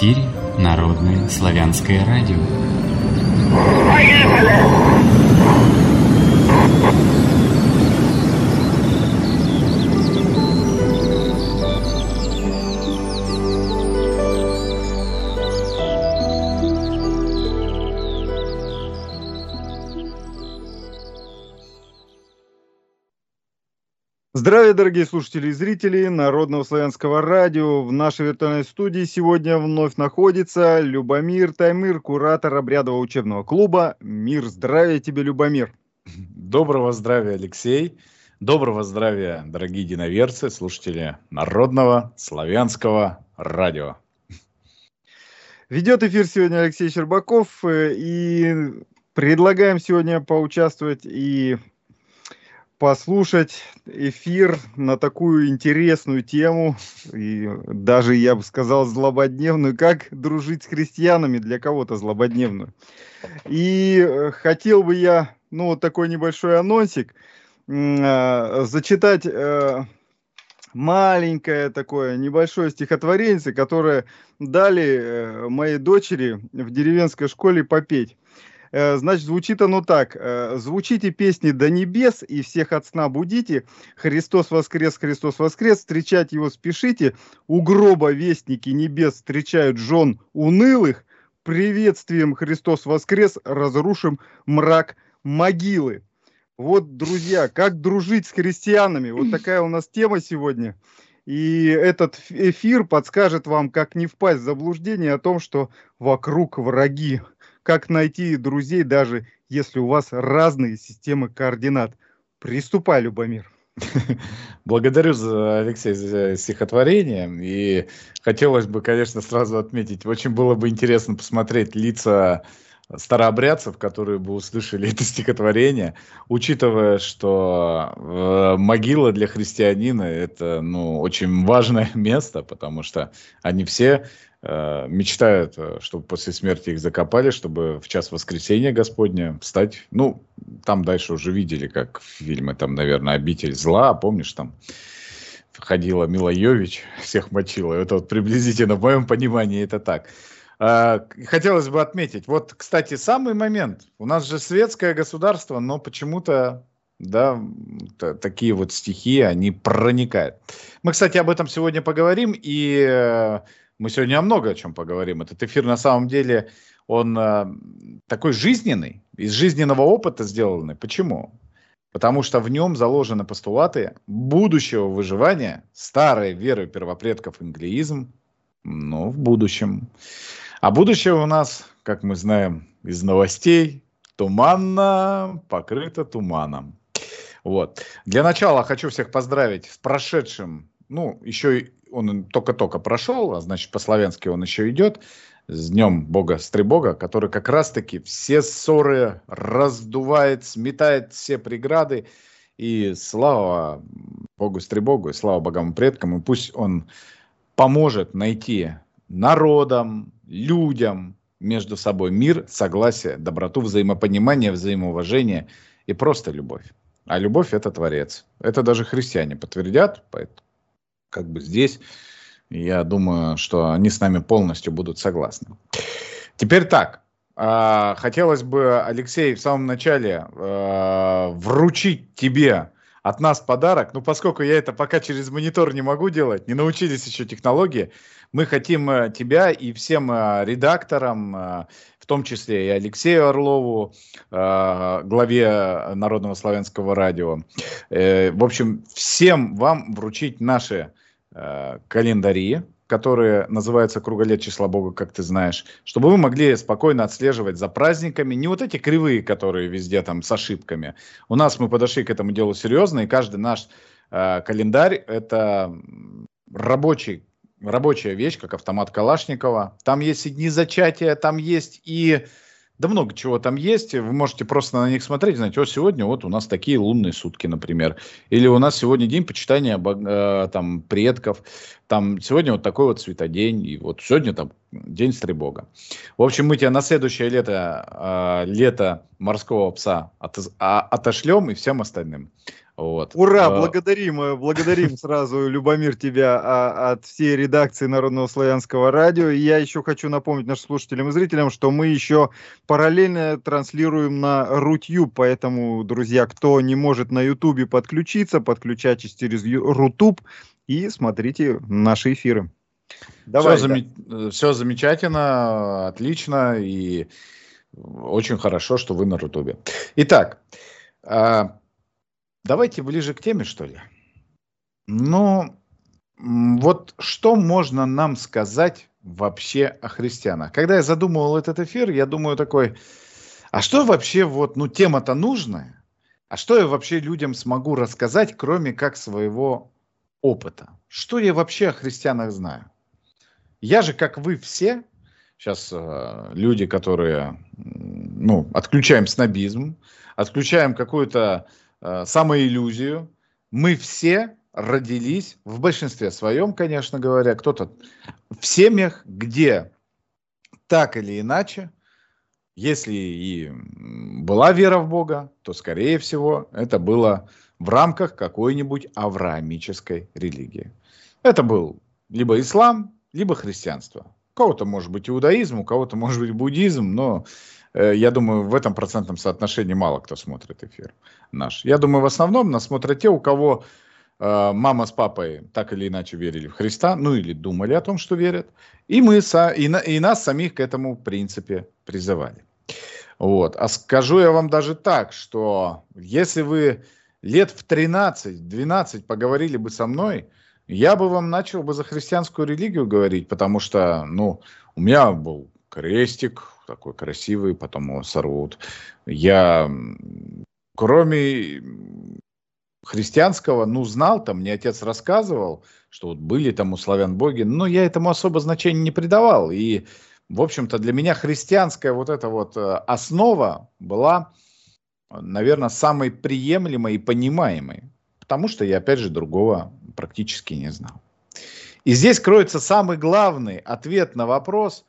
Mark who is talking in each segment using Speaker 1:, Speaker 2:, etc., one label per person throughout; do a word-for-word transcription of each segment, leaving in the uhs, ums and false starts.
Speaker 1: эфире Народное славянское радио.
Speaker 2: Здравия, дорогие слушатели и зрители Народного славянского радио. В нашей виртуальной студии сегодня вновь находится Любомир Таймыр, куратор обрядового учебного клуба. Мир здравия тебе, Любомир.
Speaker 3: Доброго здравия, Алексей. Доброго здравия, дорогие единоверцы, слушатели Народного славянского радио.
Speaker 2: Ведет эфир сегодня Алексей Щербаков. И предлагаем сегодня поучаствовать и послушать эфир на такую интересную тему, и даже, я бы сказал, злободневную, как дружить с христианами, для кого-то злободневную. И хотел бы я, ну, вот такой небольшой анонсик, э, зачитать э, маленькое такое небольшое стихотворение, которое дали э, моей дочери в деревенской школе попеть. Значит, звучит оно так. «Звучите песни до небес и всех от сна будите. Христос воскрес, Христос воскрес, встречать его спешите. У гроба вестники небес встречают жен унылых. Приветствием Христос воскрес разрушим мрак могилы». Вот, друзья, как дружить с христианами? Вот такая у нас тема сегодня. И этот эфир подскажет вам, как не впасть в заблуждение о том, что вокруг враги. Как найти друзей, даже если у вас разные системы координат. Приступай, Любомир.
Speaker 3: Благодарю, за, Алексей, за стихотворение. И хотелось бы, конечно, сразу отметить, очень было бы интересно посмотреть лица старообрядцев, которые бы услышали это стихотворение, учитывая, что э, могила для христианина — это, ну, очень важное место, потому что они все э, мечтают, чтобы после смерти их закопали, чтобы в час воскресения Господня встать. Ну, там дальше уже видели, как фильмы, там, наверное, «Обитель зла», помнишь, там ходила Мила Йович, всех мочила. Это вот приблизительно, в моем понимании, это так. Хотелось бы отметить, вот, кстати, самый момент. У нас же светское государство, но почему-то, да, такие вот стихи, они проникают. Мы, кстати, об этом сегодня поговорим, и мы сегодня о много о чем поговорим. Этот эфир, на самом деле, он такой жизненный, из жизненного опыта сделанный. Почему? Потому что в нем заложены постулаты будущего выживания, старой веры первопредков инглиизм, но в будущем. А будущее у нас, как мы знаем из новостей, туманно, покрыто туманом. Вот. Для начала хочу всех поздравить с прошедшим, ну, еще он только-только прошел, а значит, по-славянски он еще идет, с Днем Бога Стребога, который как раз-таки все ссоры раздувает, сметает все преграды. И слава Богу Стребогу, и слава богам и предкам, и пусть он поможет найти народам, людям между собой мир, согласие, доброту, взаимопонимание, взаимоуважение и просто любовь. А любовь — это Творец. Это даже христиане подтвердят. Поэтому как бы здесь, я думаю, что они с нами полностью будут согласны. Теперь так. Хотелось бы, Алексей, в самом начале вручить тебе от нас подарок. Ну, поскольку я это пока через монитор не могу делать, не научились еще технологии, мы хотим тебя и всем редакторам, в том числе и Алексею Орлову, главе Народного славянского радио, в общем, всем вам вручить наши календари, которые называются «Круголет числа Бога», как ты знаешь, чтобы вы могли спокойно отслеживать за праздниками. Не вот эти кривые, которые везде там с ошибками. У нас мы подошли к этому делу серьезно, и каждый наш э, календарь — это рабочий, рабочая вещь, как автомат Калашникова. Там есть и дни зачатия, там есть и... Да много чего там есть, вы можете просто на них смотреть, знаете, вот сегодня вот у нас такие лунные сутки, например, или у нас сегодня день почитания э, там, предков, там сегодня вот такой вот светодень, и вот сегодня там день Стребога. В общем, мы тебя на следующее лето, э, лето морского пса от, а, отошлем и всем остальным. Вот.
Speaker 2: Ура,
Speaker 3: А,
Speaker 2: благодарим, э, благодарим сразу, Любомир, тебя а, от всей редакции Народного славянского радио. И я еще хочу напомнить нашим слушателям и зрителям, что мы еще параллельно транслируем на Рутюб, поэтому, друзья, кто не может на Ютубе подключиться, подключайтесь через Ю- Рутуб и смотрите наши эфиры. Давай,
Speaker 3: все,
Speaker 2: да.
Speaker 3: заме- все замечательно, отлично и очень хорошо, что вы на Рутубе. Итак, а, давайте ближе к теме, что ли. Ну, м, вот что можно нам сказать вообще о христианах? Когда я задумывал этот эфир, я думаю такой, а что вообще вот, ну, тема-то нужная, а что я вообще людям смогу рассказать, кроме как своего опыта? Что я вообще о христианах знаю? Я же, как вы все, сейчас э, люди, которые, м, ну, отключаем снобизм, отключаем какую-то э, самоиллюзию, мы все родились, в большинстве своем, конечно говоря, кто-то в семьях, где так или иначе, если и м, была вера в Бога, то, скорее всего, это было в рамках какой-нибудь авраамической религии. Это был либо ислам, либо христианство. У кого-то может быть иудаизм, у кого-то может быть буддизм, но э, я думаю, в этом процентном соотношении мало кто смотрит эфир наш. Я думаю, в основном нас смотрят те, у кого э, мама с папой так или иначе верили в Христа, ну или думали о том, что верят, и, мы, са- и, на- и нас самих к этому, в принципе, призывали. Вот. А скажу я вам даже так, что если вы лет в тринадцать-двенадцать поговорили бы со мной, я бы вам начал бы за христианскую религию говорить, потому что, ну, у меня был крестик такой красивый, потом его сорвут. Я, м, кроме христианского, ну, знал, там, мне отец рассказывал, что вот были там у славян боги, но я этому особо значения не придавал. И, в общем-то, для меня христианская вот эта вот э, основа была, наверное, самой приемлемой и понимаемой, потому что я, опять же, другого практически не знал. И здесь кроется самый главный ответ на вопрос,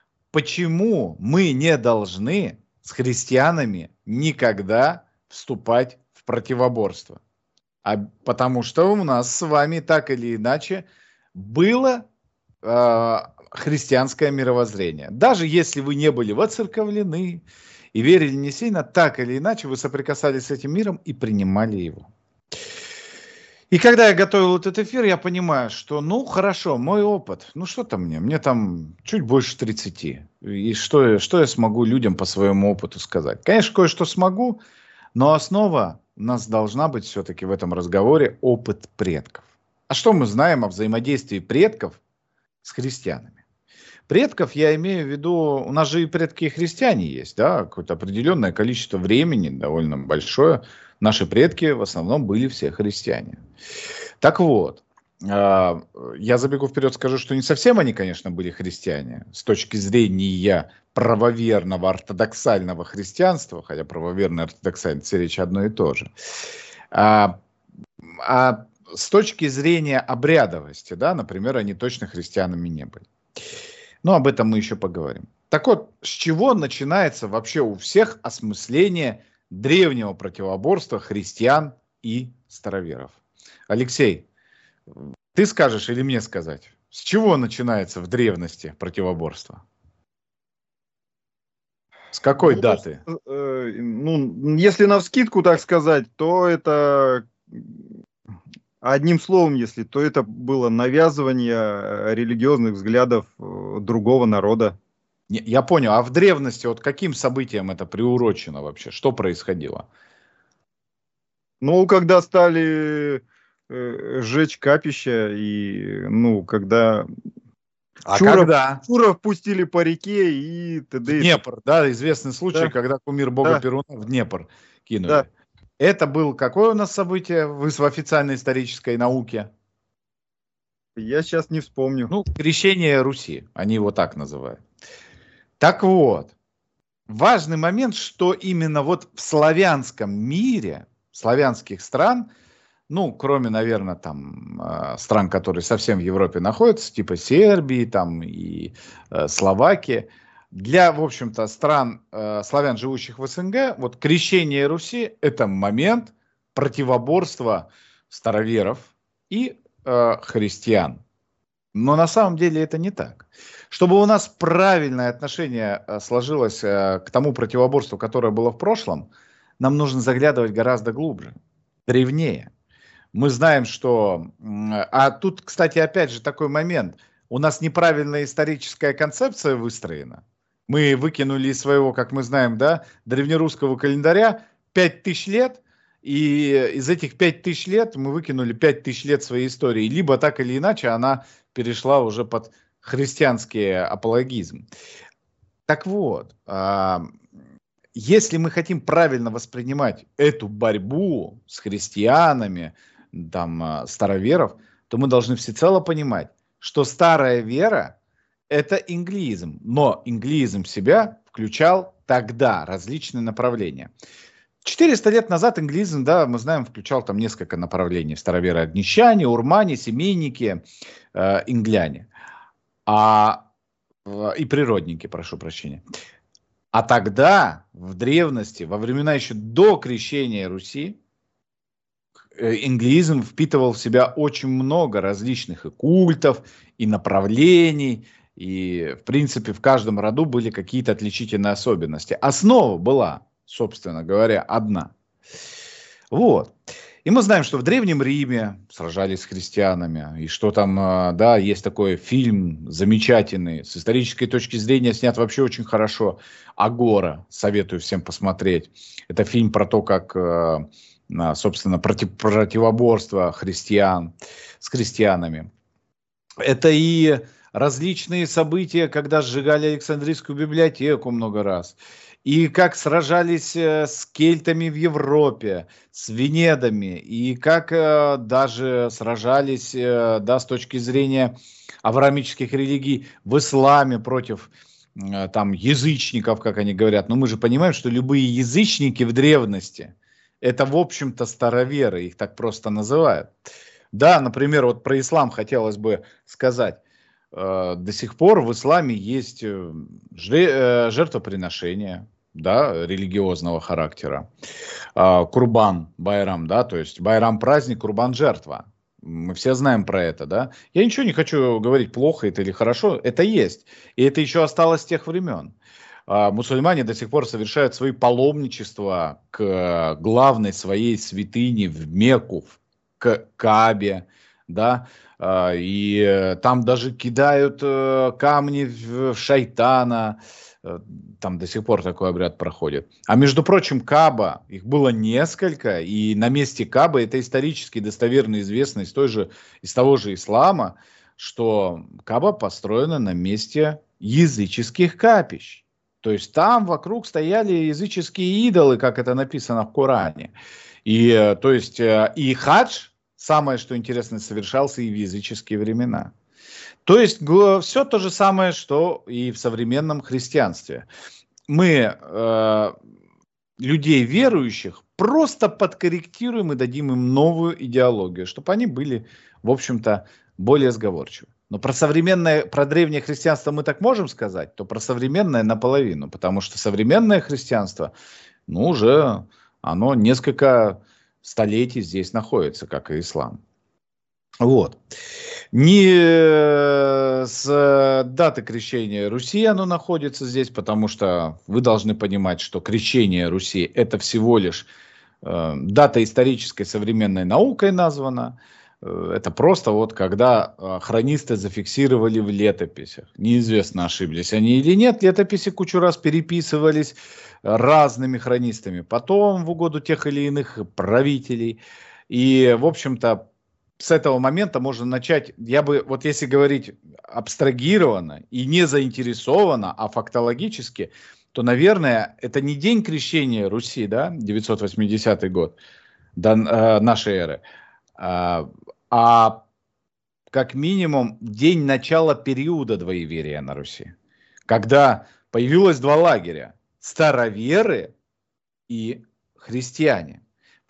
Speaker 3: почему мы не должны с христианами никогда вступать в противоборство. А потому что у нас с вами так или иначе было э, христианское мировоззрение. Даже если вы не были воцерковлены и верили не сильно, так или иначе вы соприкасались с этим миром и принимали его. И когда я готовил этот эфир, я понимаю, что, ну, хорошо, мой опыт, ну, что там мне, мне там чуть больше тридцати. И что, я- что я смогу людям по своему опыту сказать? Конечно, кое-что смогу, но основа у нас должна быть все-таки в этом разговоре опыт предков. А что мы знаем о взаимодействии предков с христианами? Предков я имею в виду, у нас же и предки и христиане есть, да, какое-то определенное количество времени, довольно большое. Наши предки в основном были все христиане. Так вот, э, я забегу вперед, скажу, что не совсем они, конечно, были христиане с точки зрения правоверного ортодоксального христианства, хотя правоверное и ортодоксальное – это речь одно и то же. А, а с точки зрения обрядовости, да, например, они точно христианами не были. Но об этом мы еще поговорим. Так вот, с чего начинается вообще у всех осмысление древнего противоборства христиан и староверов? Алексей, ты скажешь или мне сказать? С чего начинается в древности противоборство? С какой
Speaker 2: Ну,
Speaker 3: даты?
Speaker 2: э, ну, если навскидку так сказать, то это одним словом, если, то это было навязывание э, религиозных взглядов э, другого народа.
Speaker 3: Не, я понял. А в древности вот каким событиям это приурочено вообще? Что происходило?
Speaker 2: Ну, когда стали э, сжечь капища и, ну, когда
Speaker 3: А
Speaker 2: Чуров,
Speaker 3: когда?
Speaker 2: Чуров пустили по реке и
Speaker 3: В
Speaker 2: т.д. и т.п.
Speaker 3: Днепр, да, известный случай,
Speaker 2: Да,
Speaker 3: когда кумир бога
Speaker 2: да,
Speaker 3: Перуна в Днепр
Speaker 2: да.
Speaker 3: кинули. Это был какое у нас событие в в официальной исторической науке?
Speaker 2: Я сейчас не вспомню.
Speaker 3: Ну, крещение Руси, они его так называют. Так вот, важный момент, что именно вот в славянском мире, славянских стран, ну, кроме, наверное, там э, стран, которые совсем в Европе находятся, типа Сербии там и э, Словакии, для, в общем-то, стран э, славян, живущих в СНГ, вот крещение Руси – это момент противоборство староверов и э, христиан. Но на самом деле это не так. Чтобы у нас правильное отношение сложилось к тому противоборству, которое было в прошлом, нам нужно заглядывать гораздо глубже, древнее. Мы знаем, что... А тут, кстати, опять же такой момент. У нас неправильная историческая концепция выстроена. Мы выкинули из своего, как мы знаем, да, древнерусского календаря пять тысяч лет, и из этих пять тысяч лет мы выкинули пять тысяч лет своей истории. Либо так или иначе она перешла уже под христианский апологизм. Так вот, если мы хотим правильно воспринимать эту борьбу с христианами, там, староверов, то мы должны всецело понимать, что старая вера – это инглизм, но инглизм в себя включал тогда различные направления. четыреста лет назад инглизм, да, мы знаем, включал там несколько направлений. Староверы, огнещане, урмане, семейники, э, ингляне. А, э, и природники, прошу прощения. А тогда, в древности, во времена еще до крещения Руси, э, инглизм впитывал в себя очень много различных и культов, и направлений. И, в принципе, в каждом роду были какие-то отличительные особенности. Основа была, собственно говоря, одна. Вот. И мы знаем, что в Древнем Риме сражались с христианами. И что там, да, есть такой фильм замечательный, с исторической точки зрения снят вообще очень хорошо. «Агора». Советую всем посмотреть. Это фильм про то, как, собственно, против, противоборство христиан с крестьянами. Это и различные события, когда сжигали Александрийскую библиотеку много раз. И как сражались с кельтами в Европе, с венедами, и как э, даже сражались, э, да, с точки зрения авраамических религий в исламе против э, там, язычников, как они говорят. Но мы же понимаем, что любые язычники в древности, это, в общем-то, староверы, их так просто называют. Да, например, вот про ислам хотелось бы сказать. До сих пор в исламе есть жертвоприношения, да, религиозного характера. Курбан, байрам, да, то есть байрам праздник, курбан жертва. Мы все знаем про это, да. Я ничего не хочу говорить, плохо это или хорошо, это есть. И это еще осталось с тех времен. Мусульмане до сих пор совершают свои паломничества к главной своей святыне в Мекку, к Каабе, да, и там даже кидают камни в шайтана, там до сих пор такой обряд проходит. А между прочим, Кааба, их было несколько, и на месте Каабы, это исторически достоверно известно из, той же, из того же ислама, что Кааба построена на месте языческих капищ. То есть там вокруг стояли языческие идолы, как это написано в Коране. И, то есть, и хадж, самое, что интересно, совершался и в языческие времена. То есть все то же самое, что и в современном христианстве. Мы э, людей верующих просто подкорректируем и дадим им новую идеологию, чтобы они были, в общем-то, более сговорчивы. Но про современное, про древнее христианство мы так можем сказать, то про современное наполовину, потому что современное христианство, ну, уже оно несколько столетий здесь находится, как и ислам. Вот. Не с даты крещения Руси оно находится здесь, потому что вы должны понимать, что крещение Руси – это всего лишь э, дата исторической современной наукой названа. Это просто вот когда хронисты зафиксировали в летописях. Неизвестно, ошиблись они или нет. Летописи кучу раз переписывались разными хронистами. Потом в угоду тех или иных правителей. И, в общем-то, с этого момента можно начать, я бы, вот если говорить абстрагированно и не заинтересованно, а фактологически, то, наверное, это не день крещения Руси, да, девятьсот восьмидесятый год до э, нашей эры, а, а как минимум день начала периода двоеверия на Руси, когда появилось два лагеря – староверы и христиане.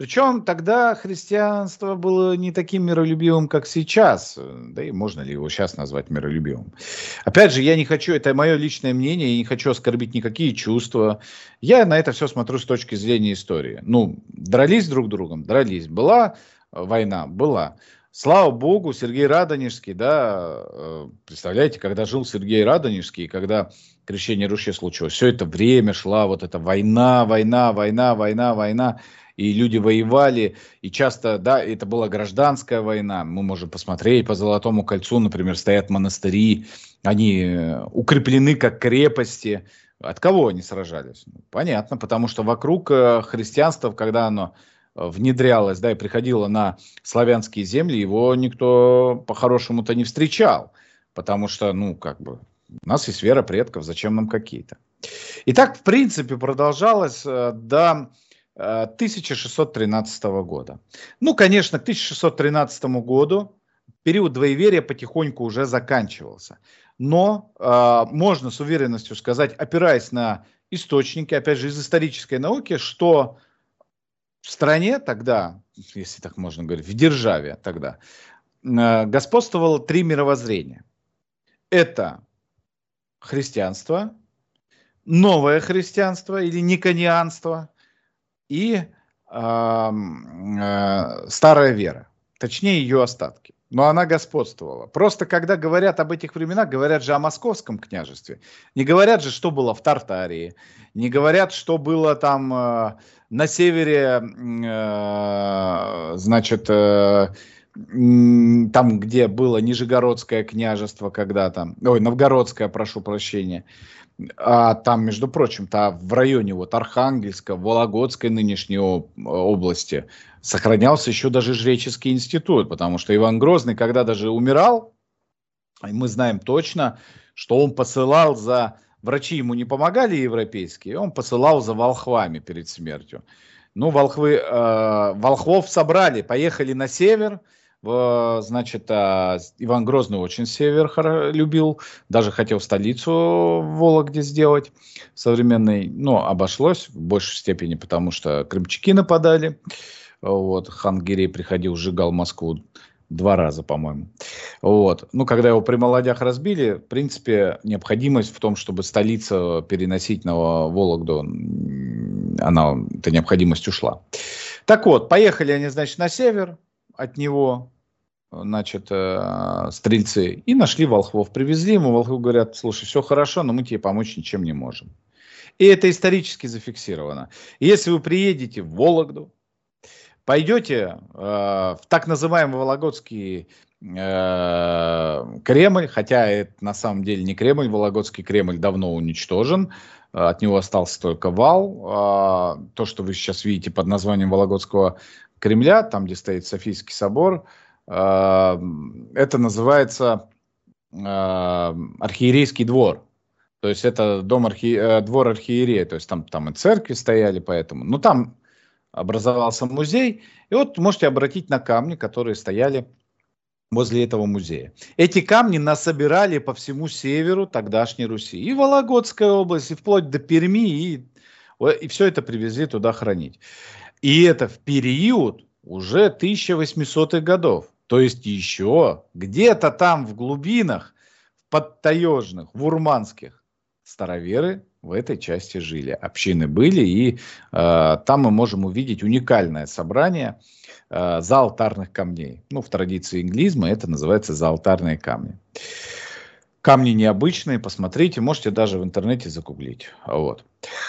Speaker 3: Причем тогда христианство было не таким миролюбивым, как сейчас. Да и можно ли его сейчас назвать миролюбивым? Опять же, я не хочу, это мое личное мнение, я не хочу оскорбить никакие чувства. Я на это все смотрю с точки зрения истории. Ну, дрались друг с другом, дрались. Была война? Была. Слава богу, Сергей Радонежский, да, представляете, когда жил Сергей Радонежский, когда крещение Руси случилось, все это время шла вот эта война, война, война, война, война. И люди воевали, и часто, да, это была гражданская война. Мы можем посмотреть по Золотому кольцу, например, стоят монастыри, они укреплены как крепости. От кого они сражались? Понятно, потому что вокруг христианства, когда оно внедрялось, да, и приходило на славянские земли, его никто по-хорошему-то не встречал. Потому что, ну, как бы, у нас есть вера предков, зачем нам какие-то? И так, в принципе, продолжалось до тысяча шестьсот тринадцатого года. Ну, конечно, к тысяча шестьсот тринадцатому году период двоеверия потихоньку уже заканчивался. Но э, можно с уверенностью сказать, опираясь на источники, опять же, из исторической науки, что в стране тогда, если так можно говорить, в державе тогда, э, господствовало три мировоззрения. Это христианство, новое христианство или никонианство, и э, э, старая вера, точнее ее остатки. Но она господствовала. Просто когда говорят об этих временах, говорят же о Московском княжестве. Не говорят же, что было в Тартарии. Не говорят, что было там э, на севере, э, значит, э, э, там, где было Нижегородское княжество когда-то. Ой, Новгородское, прошу прощения. А там, между прочим-то, в районе вот Архангельска, Вологодской нынешней области сохранялся еще даже жреческий институт, потому что Иван Грозный, когда даже умирал, мы знаем точно, что он посылал за... Врачи ему не помогали европейские, он посылал за волхвами перед смертью. Ну, волхвы, э, волхвов собрали, поехали на север. Значит, Иван Грозный очень север любил, даже хотел столицу в Вологде сделать современной, но обошлось в большей степени, потому что крымчаки нападали. Вот, хан Гирей приходил, сжигал Москву два раза, по-моему. Вот. Ну, когда его при молодях разбили, в принципе, необходимость в том, чтобы столицу переносить на Вологду, она, эта необходимость ушла. Так вот, поехали они, значит, на север от него, значит, э, стрельцы, и нашли волхвов. Привезли ему, волхвы говорят: слушай, все хорошо, но мы тебе помочь ничем не можем. И это исторически зафиксировано. Если вы приедете в Вологду, пойдете э, в так называемый Вологодский э, Кремль, хотя это на самом деле не Кремль, Вологодский Кремль давно уничтожен, э, от него остался только вал. Э, то, что вы сейчас видите под названием Вологодского Кремля, там, где стоит Софийский собор, это называется э, архиерейский двор. То есть это дом архи... двор архиерея. То есть там, там и церкви стояли, поэтому. Но там образовался музей. И вот можете обратить на камни, которые стояли возле этого музея. Эти камни насобирали по всему северу тогдашней Руси. И Вологодская область, и вплоть до Перми. И, и все это привезли туда хранить. И это в период уже тысяча восьмисотых годов. То есть еще где-то там в глубинах, в подтаежных, в урманских, староверы в этой части жили. Общины были, и э, там мы можем увидеть уникальное собрание э, заалтарных камней. Ну, в традиции инглизма это называется заалтарные камни. Камни необычные, посмотрите, можете даже в интернете загуглить. Вот.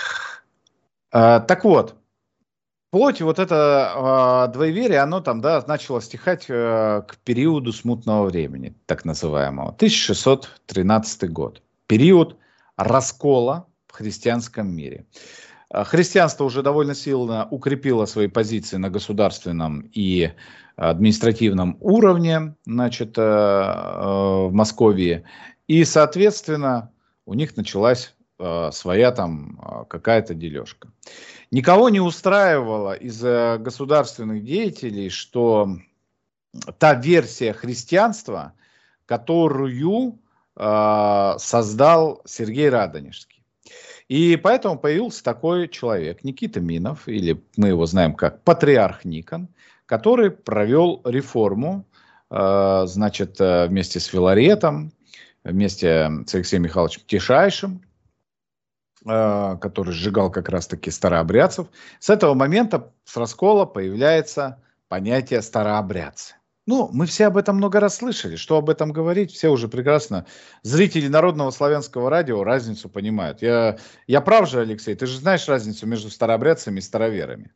Speaker 3: Э, так вот. Вплоть вот это э, двоеверие, оно там, да, начало стихать э, к периоду смутного времени, так называемого. тысяча шестьсот тринадцатый год. Период раскола в христианском мире. Христианство уже довольно сильно укрепило свои позиции на государственном и административном уровне, значит, э, э, в Москве. И, соответственно, у них началась э, своя там э, какая-то дележка. Никого не устраивало из государственных деятелей, что та версия христианства, которую э, создал Сергей Радонежский. И поэтому появился такой человек, Никита Минов, или мы его знаем как Патриарх Никон, который провел реформу, э, значит, вместе с Филаретом, вместе с Алексеем Михайловичем Тишайшим, э, который сжигал как раз-таки старообрядцев. С этого момента, с раскола, появляется понятие старообрядцы. Ну, мы все об этом много раз слышали. Что об этом говорить, все уже прекрасно. Зрители Народного славянского радио разницу понимают. Я, я прав же, Алексей? Ты же знаешь разницу между старообрядцами и староверами?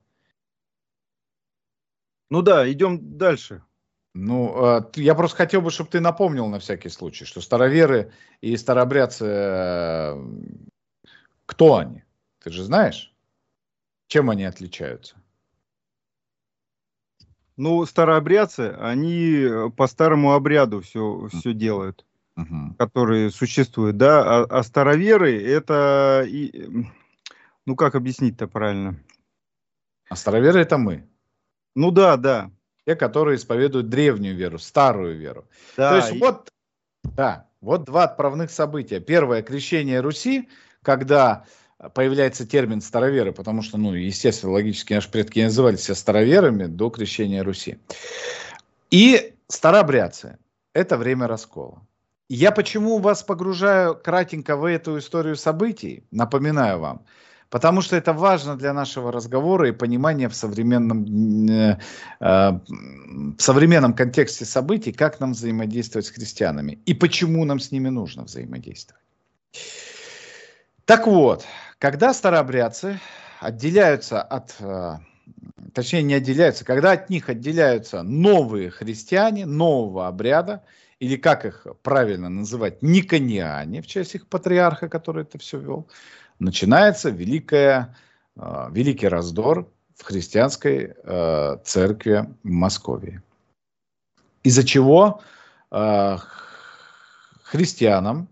Speaker 2: Ну да, идем дальше.
Speaker 3: Ну, я просто хотел бы, чтобы ты напомнил на всякий случай, что староверы и старообрядцы, кто они? Ты же знаешь, чем они отличаются?
Speaker 2: Ну, старообрядцы, они по старому обряду все, все делают,
Speaker 3: Угу.
Speaker 2: которые существуют, да, а, а староверы это, и, ну как объяснить-то правильно?
Speaker 3: А староверы это мы.
Speaker 2: Ну да, да.
Speaker 3: Те, которые исповедуют древнюю веру, старую веру.
Speaker 2: Да,
Speaker 3: То есть
Speaker 2: и...
Speaker 3: вот, да, вот два отправных события. Первое — крещение Руси, когда появляется термин староверы, потому что, ну, естественно, логически наши предки назывались себя староверами до крещения Руси. И старообрядцы – это время раскола. Я почему вас погружаю кратенько в эту историю событий, напоминаю вам, потому что это важно для нашего разговора и понимания в современном, э, э, в современном контексте событий, как нам взаимодействовать с христианами и почему нам с ними нужно взаимодействовать. Так вот, когда старообрядцы отделяются от, точнее не отделяются, когда от них отделяются новые христиане, нового обряда, или как их правильно называть, никониане, в честь их патриарха, который это все вел, начинается великая, великий раздор в христианской церкви Московии. Из-за чего христианам,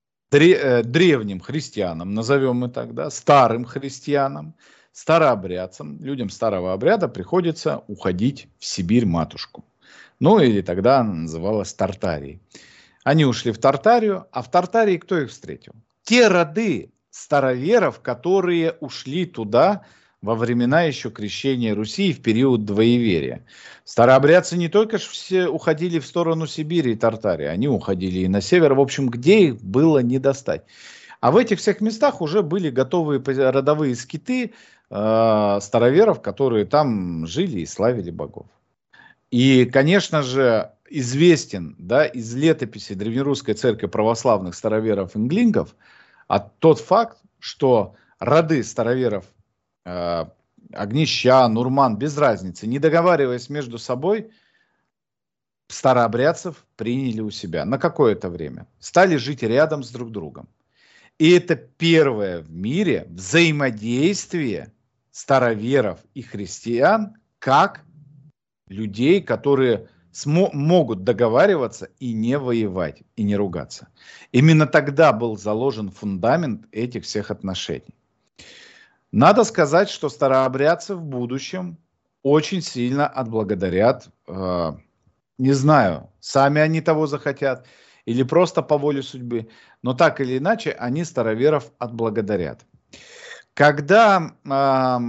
Speaker 3: древним христианам, назовем мы тогда, старым христианам, старообрядцам, людям старого обряда приходится уходить в Сибирь-матушку. Ну или тогда она называлась Тартарией. Они ушли в Тартарию, а в Тартарии кто их встретил? Те роды староверов, которые ушли туда во времена еще крещения Руси и в период двоеверия. Старообрядцы не только все уходили в сторону Сибири и Тартарии, они уходили и на север, в общем, где их было не достать. А в этих всех местах уже были готовые родовые скиты э, староверов, которые там жили и славили богов. И, конечно же, известен, да, из летописи Древнерусской церкви православных староверов-инглингов а тот факт, что роды староверов э, Огнищан, Нурман, без разницы, не договариваясь между собой, старообрядцев приняли у себя на какое-то время, стали жить рядом с друг другом. И это первое в мире взаимодействие староверов и христиан как людей, которые смо- могут договариваться и не воевать, и не ругаться. Именно тогда был заложен фундамент этих всех отношений. Надо сказать, что старообрядцы в будущем очень сильно отблагодарят, э, не знаю, сами они того захотят, или просто по воле судьбы, но так или иначе они староверов отблагодарят. Когда э,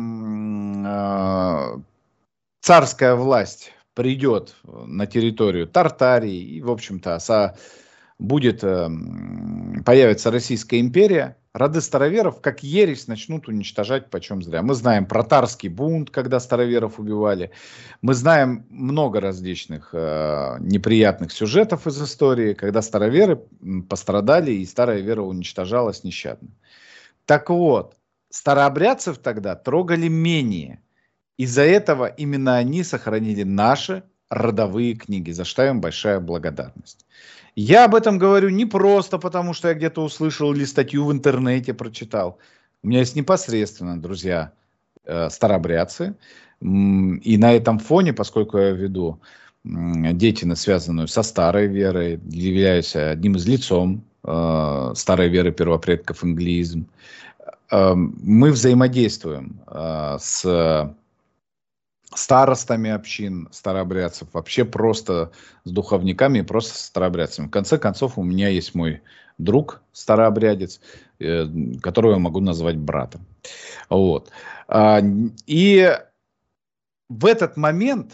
Speaker 3: э, царская власть придет на территорию Тартарии и, в общем-то, со, будет, э, появится Российская империя, роды староверов как ересь начнут уничтожать почем зря. Мы знаем про Тарский бунт, когда староверов убивали. Мы знаем много различных э, неприятных сюжетов из истории, когда староверы пострадали и старая вера уничтожалась нещадно. Так вот, старообрядцев тогда трогали менее. Из-за этого именно они сохранили наши родовые книги, за что им большая благодарность. Я об этом говорю не просто потому, что я где-то услышал или статью в интернете прочитал. У меня есть непосредственно, друзья, старообрядцы. И на этом фоне, поскольку я веду деятельность, связанную со старой верой, являюсь одним из лицом старой веры первопредков инглизм, мы взаимодействуем с старостами общин, старообрядцев, вообще просто с духовниками, просто с старообрядцами. В конце концов, у меня есть мой друг, старообрядец. э, которого я могу назвать братом. Вот. А, и в этот момент,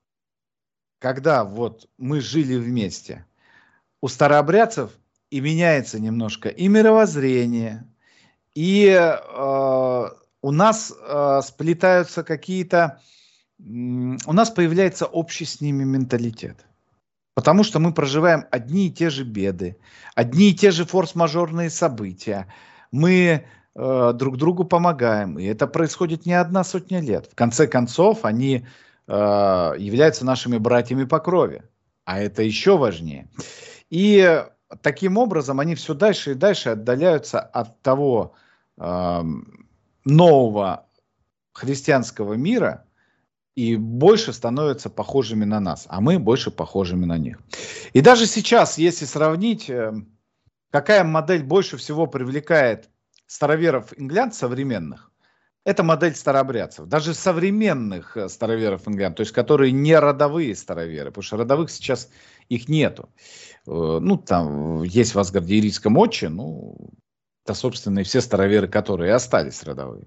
Speaker 3: когда вот мы жили вместе, у старообрядцев и меняется немножко и мировоззрение, и э, у нас э, сплетаются какие-то, э, у нас появляется общий с ними менталитет. Потому что мы проживаем одни и те же беды, одни и те же форс-мажорные события. Мы э, друг другу помогаем, и это происходит не одна сотня лет. В конце концов, они э, являются нашими братьями по крови, а это еще важнее. И таким образом они все дальше и дальше отдаляются от того э, нового христианского мира и больше становятся похожими на нас, а мы больше похожими на них. И даже сейчас, если сравнить, э, какая модель больше всего привлекает староверов-инглянд современных, это модель старообрядцев. Даже современных староверов-инглянд, то есть которые не родовые староверы, потому что родовых сейчас их нету. Ну, там есть в Асгарде-Ирийском отче, ну, это, собственно, и все староверы, которые остались родовые.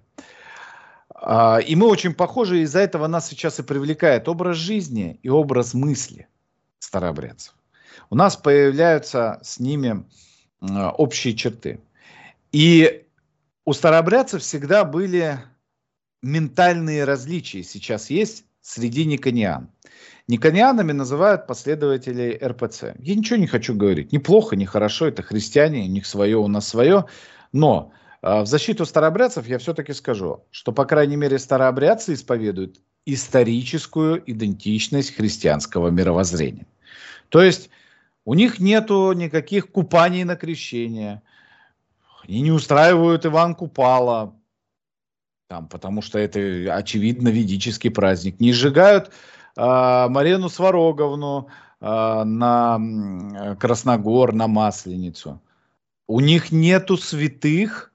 Speaker 3: И мы очень похожи, из-за этого нас сейчас и привлекает образ жизни и образ мысли старообрядцев. У нас появляются с ними общие черты. И у старообрядцев всегда были ментальные различия, сейчас есть среди никониан. Никонианами называют последователей эр пэ цэ. Я ничего не хочу говорить. Ни плохо, ни хорошо. Это христиане, у них свое, у нас свое. Но э, в защиту старообрядцев я все-таки скажу, что, по крайней мере, старообрядцы исповедуют историческую идентичность христианского мировоззрения. То есть у них нету никаких купаний на крещение. Они не устраивают Иван Купала, там, потому что это, очевидно, ведический праздник. Не сжигают Марину Свароговну э, на Красногор, на Масленицу. У них нету святых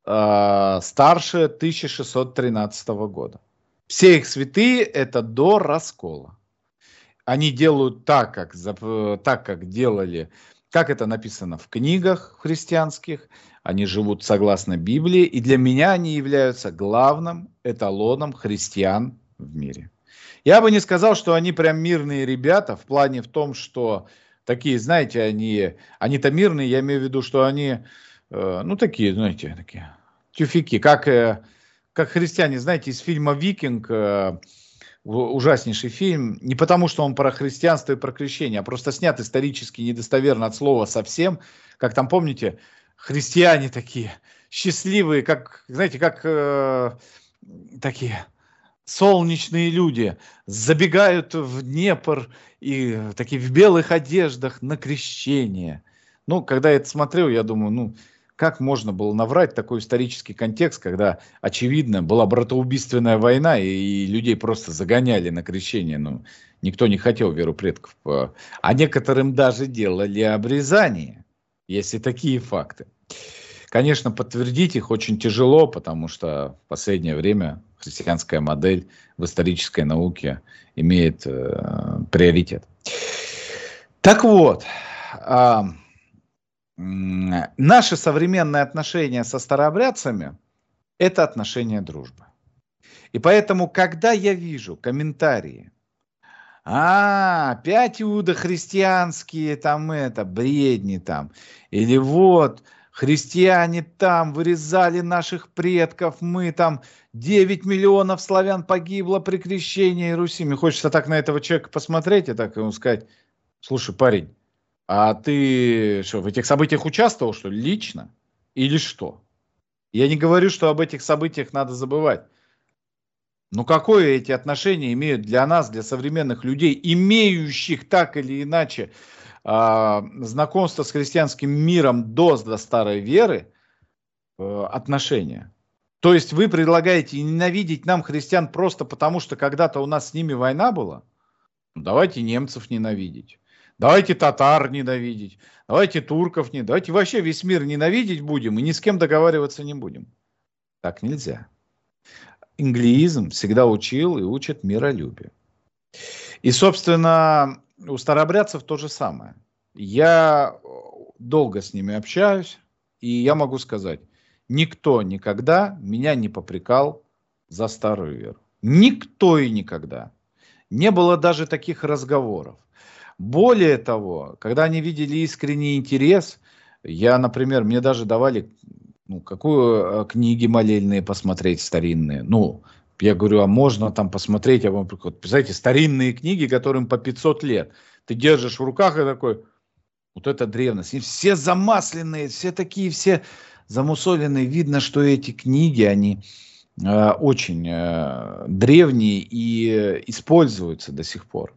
Speaker 3: э, старше тысяча шестьсот тринадцатого года. Все их святые это до раскола. Они делают так, как, так, как делали, как это написано в книгах христианских. Они живут согласно Библии. И для меня они являются главным эталоном христиан в мире. Я бы не сказал, что они прям мирные ребята, в плане в том, что такие, знаете, они, они-то мирные, я имею в виду, что они, э, ну, такие, знаете, такие тюфяки, как, э, как христиане, знаете, из фильма «Викинг», э, ужаснейший фильм, не потому, что он про христианство и про крещение, а просто снят исторически недостоверно от слова совсем, как там, помните, христиане такие, счастливые, как, знаете, как э, такие... солнечные люди забегают в Днепр и такие в белых одеждах на крещение. Ну, когда я это смотрел, я думаю, ну, как можно было наврать такой исторический контекст, когда, очевидно, была братоубийственная война, и, и людей просто загоняли на крещение. Ну, никто не хотел веру предков. А некоторым даже делали обрезание. Есть и такие факты. Конечно, подтвердить их очень тяжело, потому что в последнее время христианская модель в исторической науке имеет э, приоритет. Так вот, э, э, наши современные отношения со старообрядцами – это отношения дружбы. И поэтому, когда я вижу комментарии, а, опять иудохристианские, там это, бредни там, или вот... христиане там вырезали наших предков, мы там девять миллионов славян погибло при крещении Руси. Мне хочется так на этого человека посмотреть и так ему сказать: слушай, парень, а ты что, в этих событиях участвовал, что ли, лично? Или что? Я не говорю, что об этих событиях надо забывать. Но какое эти отношения имеют для нас, для современных людей, имеющих так или иначе знакомство с христианским миром до, до старой веры, э, отношения. То есть вы предлагаете ненавидеть нам, христиан, просто потому, что когда-то у нас с ними война была? Ну, давайте немцев ненавидеть, давайте татар ненавидеть, давайте турков ненавидеть, давайте вообще весь мир ненавидеть будем и ни с кем договариваться не будем. Так нельзя. Инглиизм всегда учил и учит миролюбию. И, собственно, у старообрядцев то же самое. Я долго с ними общаюсь, И я могу сказать, никто никогда меня не попрекал за старую веру. Никто и никогда. Не было даже таких разговоров. Более того, когда они видели искренний интерес, я, например, мне даже давали, ну, какую книги молельные посмотреть старинные. Ну, я говорю, а можно там посмотреть, я вам вот, представляете, старинные книги, которым по пятьсот лет. Ты держишь в руках и такой, вот это древность. И все замасленные, все такие, все замусоленные. Видно, что эти книги, они э, очень э, древние и э, используются до сих пор.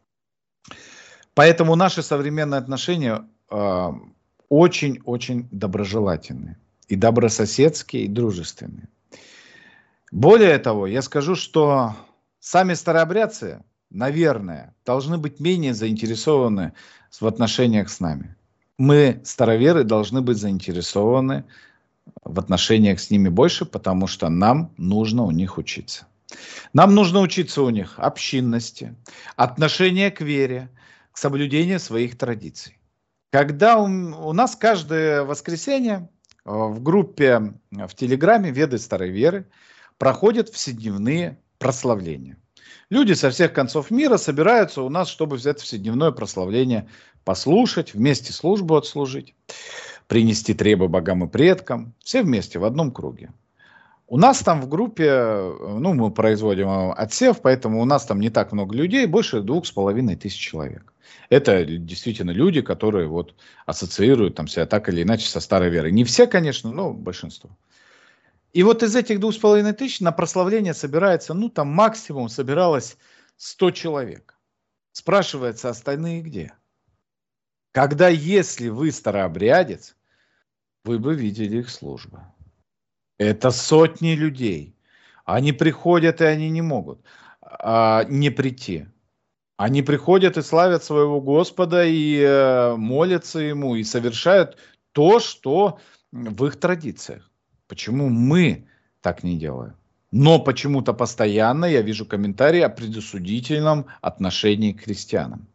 Speaker 3: Поэтому наши современные отношения э, очень-очень доброжелательные. И добрососедские, и дружественные. Более того, я скажу, что сами старообрядцы, наверное, должны быть менее заинтересованы в отношениях с нами. Мы, староверы, должны быть заинтересованы в отношениях с ними больше, потому что нам нужно у них учиться. Нам нужно учиться у них общинности, отношения к вере, к соблюдению своих традиций. Когда у, у нас каждое воскресенье в группе в Телеграме «Веды старой веры» проходят вседневные прославления. Люди со всех концов мира собираются у нас, чтобы взять вседневное прославление, послушать, вместе службу отслужить, принести требы богам и предкам. Все вместе в одном круге. У нас там в группе, ну, мы производим отсев, поэтому у нас там не так много людей, больше двух с половиной тысяч человек. Это действительно люди, которые вот ассоциируют там себя так или иначе со старой верой. Не все, конечно, но большинство. И вот из этих двух с половиной тысяч на прославление собирается, ну там максимум собиралось сто человек. Спрашивается, остальные где? Когда, если вы старообрядец, вы бы видели их службы. Это сотни людей. Они приходят, и они не могут а, не прийти. Они приходят и славят своего Господа, и э, молятся Ему, и совершают то, что в их традициях. Почему мы так не делаем? Но почему-то постоянно я вижу комментарии о предосудительном отношении к христианам.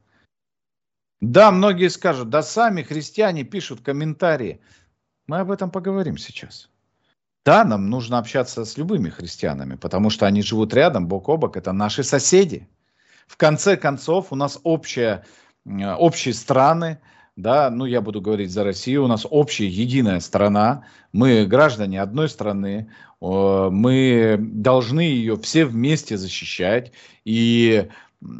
Speaker 3: Да, многие скажут, да сами христиане пишут комментарии. Мы об этом поговорим сейчас. Да, нам нужно общаться с любыми христианами, потому что они живут рядом, бок о бок, это наши соседи. В конце концов, у нас общая, общие страны, да, ну я буду говорить за Россию, у нас общая единая страна, мы граждане одной страны, мы должны ее все вместе защищать, и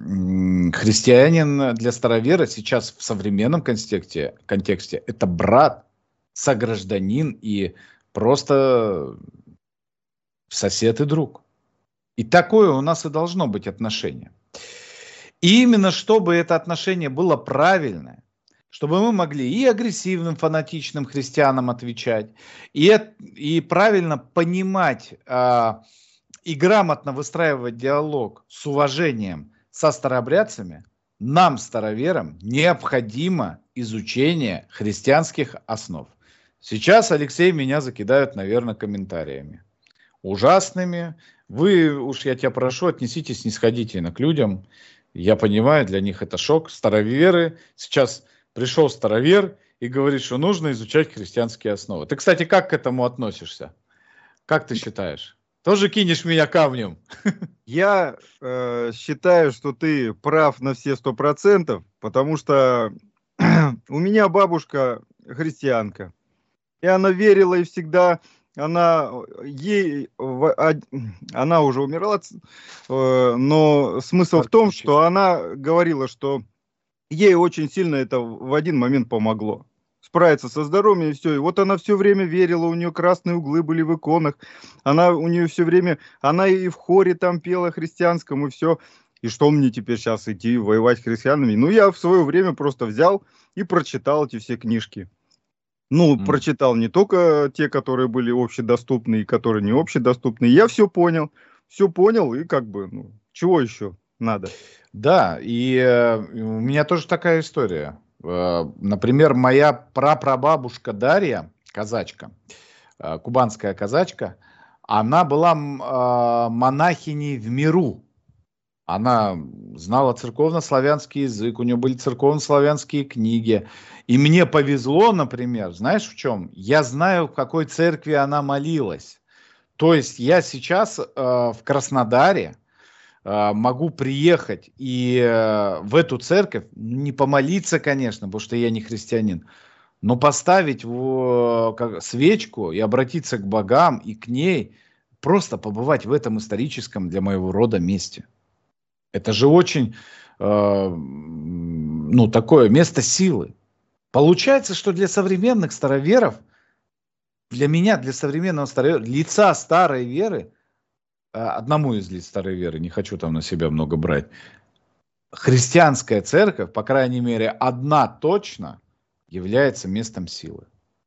Speaker 3: христианин для старовера сейчас в современном контексте, контексте это брат, согражданин и просто сосед и друг. И такое у нас и должно быть отношение. И именно чтобы это отношение было правильное, чтобы мы могли и агрессивным, фанатичным христианам отвечать, и, и правильно понимать а, и грамотно выстраивать диалог с уважением со старообрядцами, нам, староверам, необходимо изучение христианских основ. Сейчас, Алексей, меня закидают, наверное, комментариями. Ужасными. Вы, уж я тебя прошу, отнеситесь снисходительно к людям. Я понимаю, для них это шок. Староверы. Сейчас пришел старовер и говорит, что нужно изучать христианские основы. Ты, кстати, как к этому относишься? Как ты считаешь? Тоже кинешь меня камнем?
Speaker 2: Я э, считаю, что ты прав на все сто процентов, потому что у меня бабушка христианка. И она верила и всегда, она, ей, она уже умерла, но смысл в том, что она говорила, что ей очень сильно это в один момент помогло. Справиться со здоровьем и все. И вот она все время верила, у нее красные углы были в иконах, она у нее все время, она и в хоре там пела христианском и все. И что мне теперь сейчас идти воевать с христианами? Ну, я в свое время просто взял и прочитал эти все книжки. Ну, mm. прочитал не только те, которые были общедоступны и которые не общедоступны. Я все понял, все понял, и как бы, ну, чего еще надо?
Speaker 3: Да, и э, у меня тоже такая история. Э, например, моя прапрабабушка Дарья, казачка, э, кубанская казачка, она была э, монахиней в миру. Она знала церковно-славянский язык, у нее были церковно-славянские книги. И мне повезло, например, знаешь в чем? Я знаю, в какой церкви она молилась. То есть я сейчас э, в Краснодаре э, могу приехать и э, в эту церковь, не помолиться, конечно, потому что я не христианин, но поставить в, как, свечку и обратиться к богам и к ней, просто побывать в этом историческом для моего рода месте. Это же очень, э, ну, такое место силы. Получается, что для современных староверов, для меня, для современного старовера, лица старой веры, э, одному из лиц старой веры, не хочу там на себя много брать, христианская церковь, по крайней мере, одна точно является местом силы.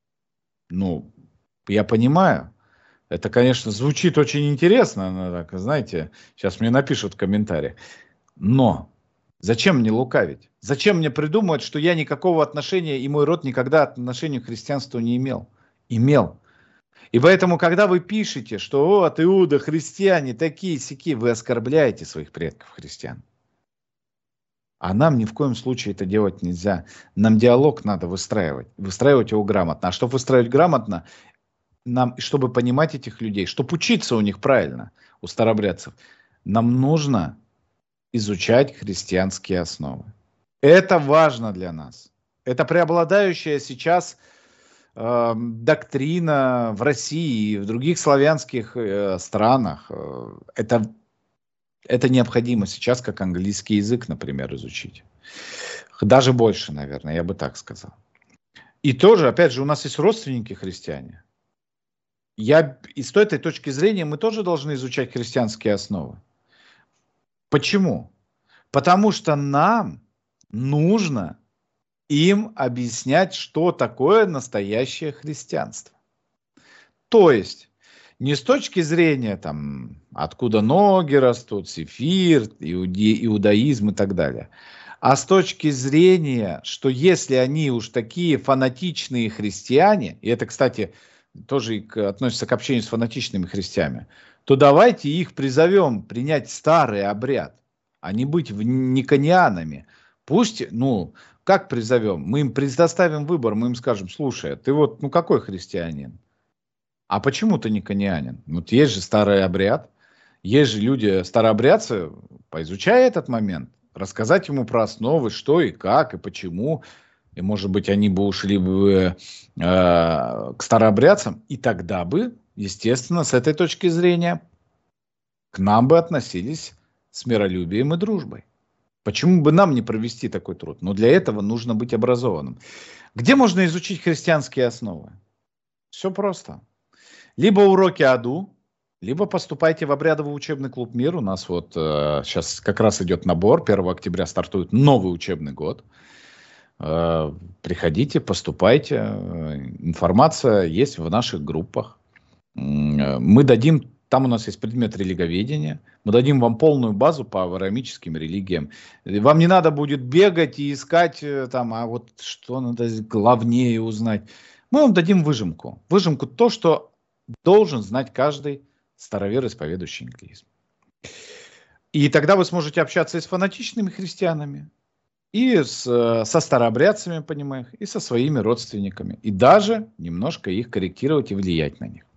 Speaker 3: Ну, я понимаю. Это, конечно, звучит очень интересно, так, знаете, сейчас мне напишут в комментариях. Но зачем мне лукавить? Зачем мне придумывать, что я никакого отношения и мой род никогда отношения к христианству не имел? Имел. И поэтому, когда вы пишете, что вот иуда, христиане, такие-сяки, вы оскорбляете своих предков христиан. А нам ни в коем случае это делать нельзя. Нам диалог надо выстраивать. Выстраивать его грамотно. А чтобы выстраивать грамотно, нам, чтобы понимать этих людей, чтобы учиться у них правильно, у старообрядцев, нам нужно изучать христианские основы. Это важно для нас. Это преобладающая сейчас э, доктрина в России и в других славянских э, странах. Это, это необходимо сейчас, как английский язык, например, изучить. Даже больше, наверное, я бы так сказал. И тоже, опять же, у нас есть родственники христиане. Я, и с этой точки зрения мы тоже должны изучать христианские основы. Почему? Потому что нам нужно им объяснять, что такое настоящее христианство. То есть, не с точки зрения, там, откуда ноги растут, сефир, иуде, иудаизм и так далее, а с точки зрения, что если они уж такие фанатичные христиане, и это, кстати, тоже и к, относится к общению с фанатичными христианами, то давайте их призовем принять старый обряд, а не быть никонианами. Пусть, ну, как призовем? Мы им предоставим выбор, мы им скажем: слушай, ты вот, ну, какой христианин? А почему ты никонианин? Вот есть же старый обряд, есть же люди, старообрядцы, поизучай этот момент, рассказать ему про основы, что и как, и почему. И, может быть, они бы ушли бы э, к старообрядцам, и тогда бы, естественно, с этой точки зрения, к нам бы относились с миролюбием и дружбой. Почему бы нам не провести такой труд? Но для этого нужно быть образованным. Где можно изучить христианские основы? Все просто. Либо уроки АДУ, либо поступайте в обрядовый учебный клуб «Мир». У нас вот э, сейчас как раз идет набор. первого октября стартует новый учебный год. Э, приходите, поступайте. Информация есть в наших группах. Мы дадим, там у нас есть предмет религоведения. Мы дадим вам полную базу по авраамическим религиям. Вам не надо будет бегать и искать, там, а вот что надо главнее узнать. Мы вам дадим выжимку. Выжимку то, что должен знать каждый старовер, исповедующий инклизм. И тогда вы сможете общаться и с фанатичными христианами, и с, со старообрядцами, понимаешь, и со своими родственниками. И даже немножко их корректировать и влиять на них.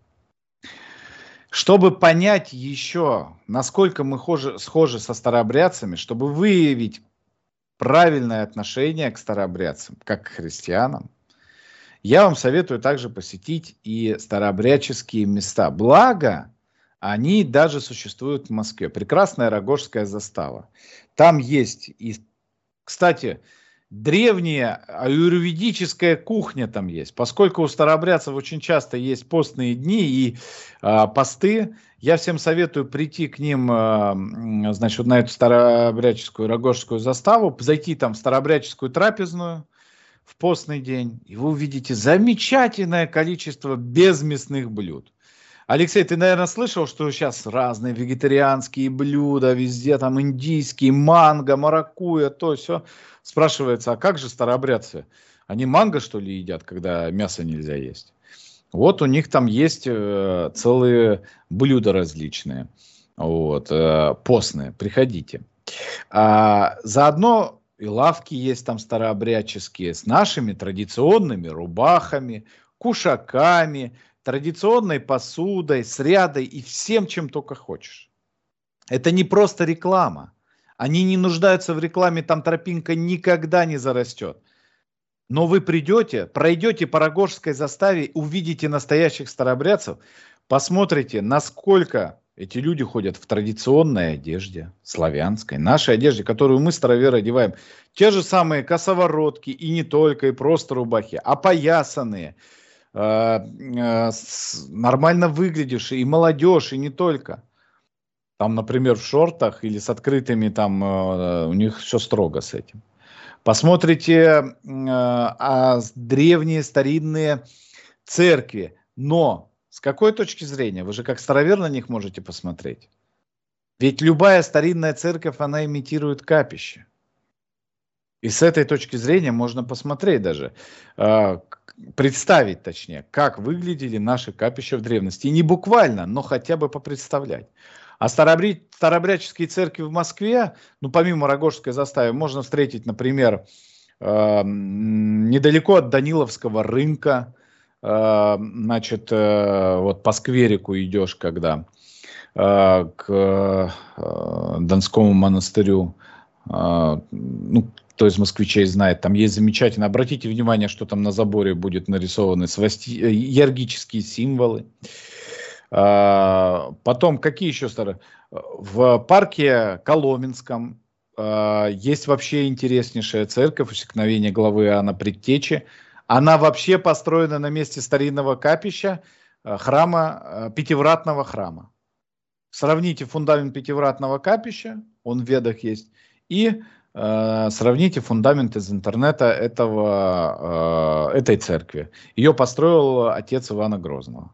Speaker 3: Чтобы понять еще, насколько мы хожи, схожи со старообрядцами, чтобы выявить правильное отношение к старообрядцам, как к христианам, я вам советую также посетить и старообрядческие места. Благо, они даже существуют в Москве. Прекрасная Рогожская застава. Там есть, и, кстати, древняя аюрведическая кухня там есть. Поскольку у старообрядцев очень часто есть постные дни и э, посты, я всем советую прийти к ним, э, значит, вот на эту старообрядческую Рогожскую заставу, зайти там в старообрядческую трапезную в постный день, и вы увидите замечательное количество безмясных блюд. Алексей, ты, наверное, слышал, что сейчас разные вегетарианские блюда, везде там индийские, манго, маракуйя, то все. Спрашивается, а как же старообрядцы? Они манго, что ли, едят, когда мясо нельзя есть? Вот у них там есть э, целые блюда различные, вот, э, постные. Приходите. А, заодно и лавки есть там старообрядческие с нашими традиционными рубахами, кушаками, традиционной посудой, с рядой и всем, чем только хочешь. Это не просто реклама. Они не нуждаются в рекламе, там тропинка никогда не зарастет. Но вы придете, пройдете по Рогожской заставе, увидите настоящих старообрядцев, посмотрите, насколько эти люди ходят в традиционной одежде, славянской, нашей одежде, которую мы, староверы, одеваем. Те же самые косоворотки, и не только, и просто рубахи, опоясанные, э, э, с, нормально выглядевшие, и молодежь, и не только. Там, например, в шортах или с открытыми, там э, у них все строго с этим. Посмотрите э, а, древние старинные церкви, но с какой точки зрения? Вы же как старовер на них можете посмотреть. Ведь любая старинная церковь, она имитирует капище. И с этой точки зрения можно посмотреть даже, э, представить точнее, как выглядели наши капища в древности. И не буквально, но хотя бы попредставлять. А старообрядческие церкви в Москве, ну помимо Рогожской заставы, можно встретить, например, э, недалеко от Даниловского рынка, значит, вот по скверику идешь, когда к Донскому монастырю, ну, кто из москвичей знает, там есть замечательно, обратите внимание, что там на заборе будет нарисованы свасти... йоргические символы. Потом, какие еще старые? В парке Коломенском есть вообще интереснейшая церковь, усекновение главы Иоанна Предтечи. Она вообще построена на месте старинного капища, храма, пятивратного храма. Сравните фундамент пятивратного капища, он в Ведах есть, и э, сравните фундамент из интернета этого, э, этой церкви. Ее построил отец Ивана Грозного.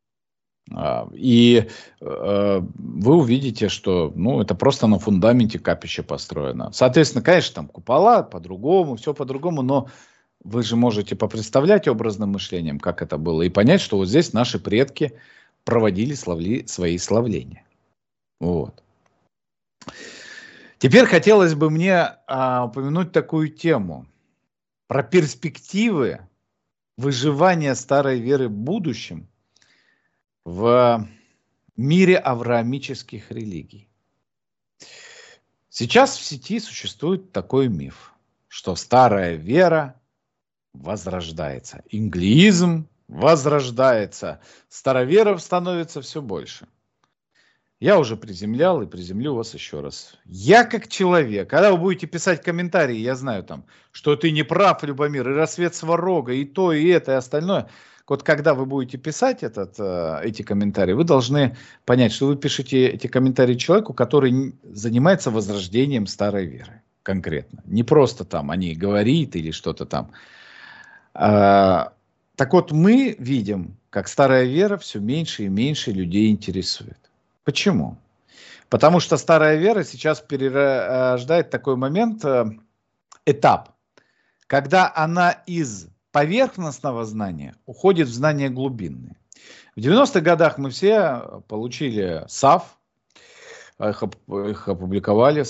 Speaker 3: И э, вы увидите, что ну, это просто на фундаменте капища построено. Соответственно, конечно, там купола по-другому, все по-другому, но вы же можете попредставлять образным мышлением, как это было, и понять, что вот здесь наши предки проводили славли, свои славления. Вот. Теперь хотелось бы мне а, упомянуть такую тему про перспективы выживания старой веры в будущем в мире авраамических религий. Сейчас в сети существует такой миф, что старая вера возрождается. Инглиизм возрождается. Староверов становится все больше. Я уже приземлял и приземлю вас еще раз. Я как человек, когда вы будете писать комментарии, я знаю там, что ты не прав, Любомир, и рассвет Сварога, и то, и это, и остальное. Вот когда вы будете писать этот, эти комментарии, вы должны понять, что вы пишете эти комментарии человеку, который занимается возрождением старой веры. Конкретно. Не просто там они говорит или что-то там. А, так вот, мы видим, как старая вера все меньше и меньше людей интересует. Почему? Потому что старая вера сейчас перерождает такой момент, этап, когда она из поверхностного знания уходит в знания глубинные. В девяностых годах мы все получили САФ, их, их опубликовали,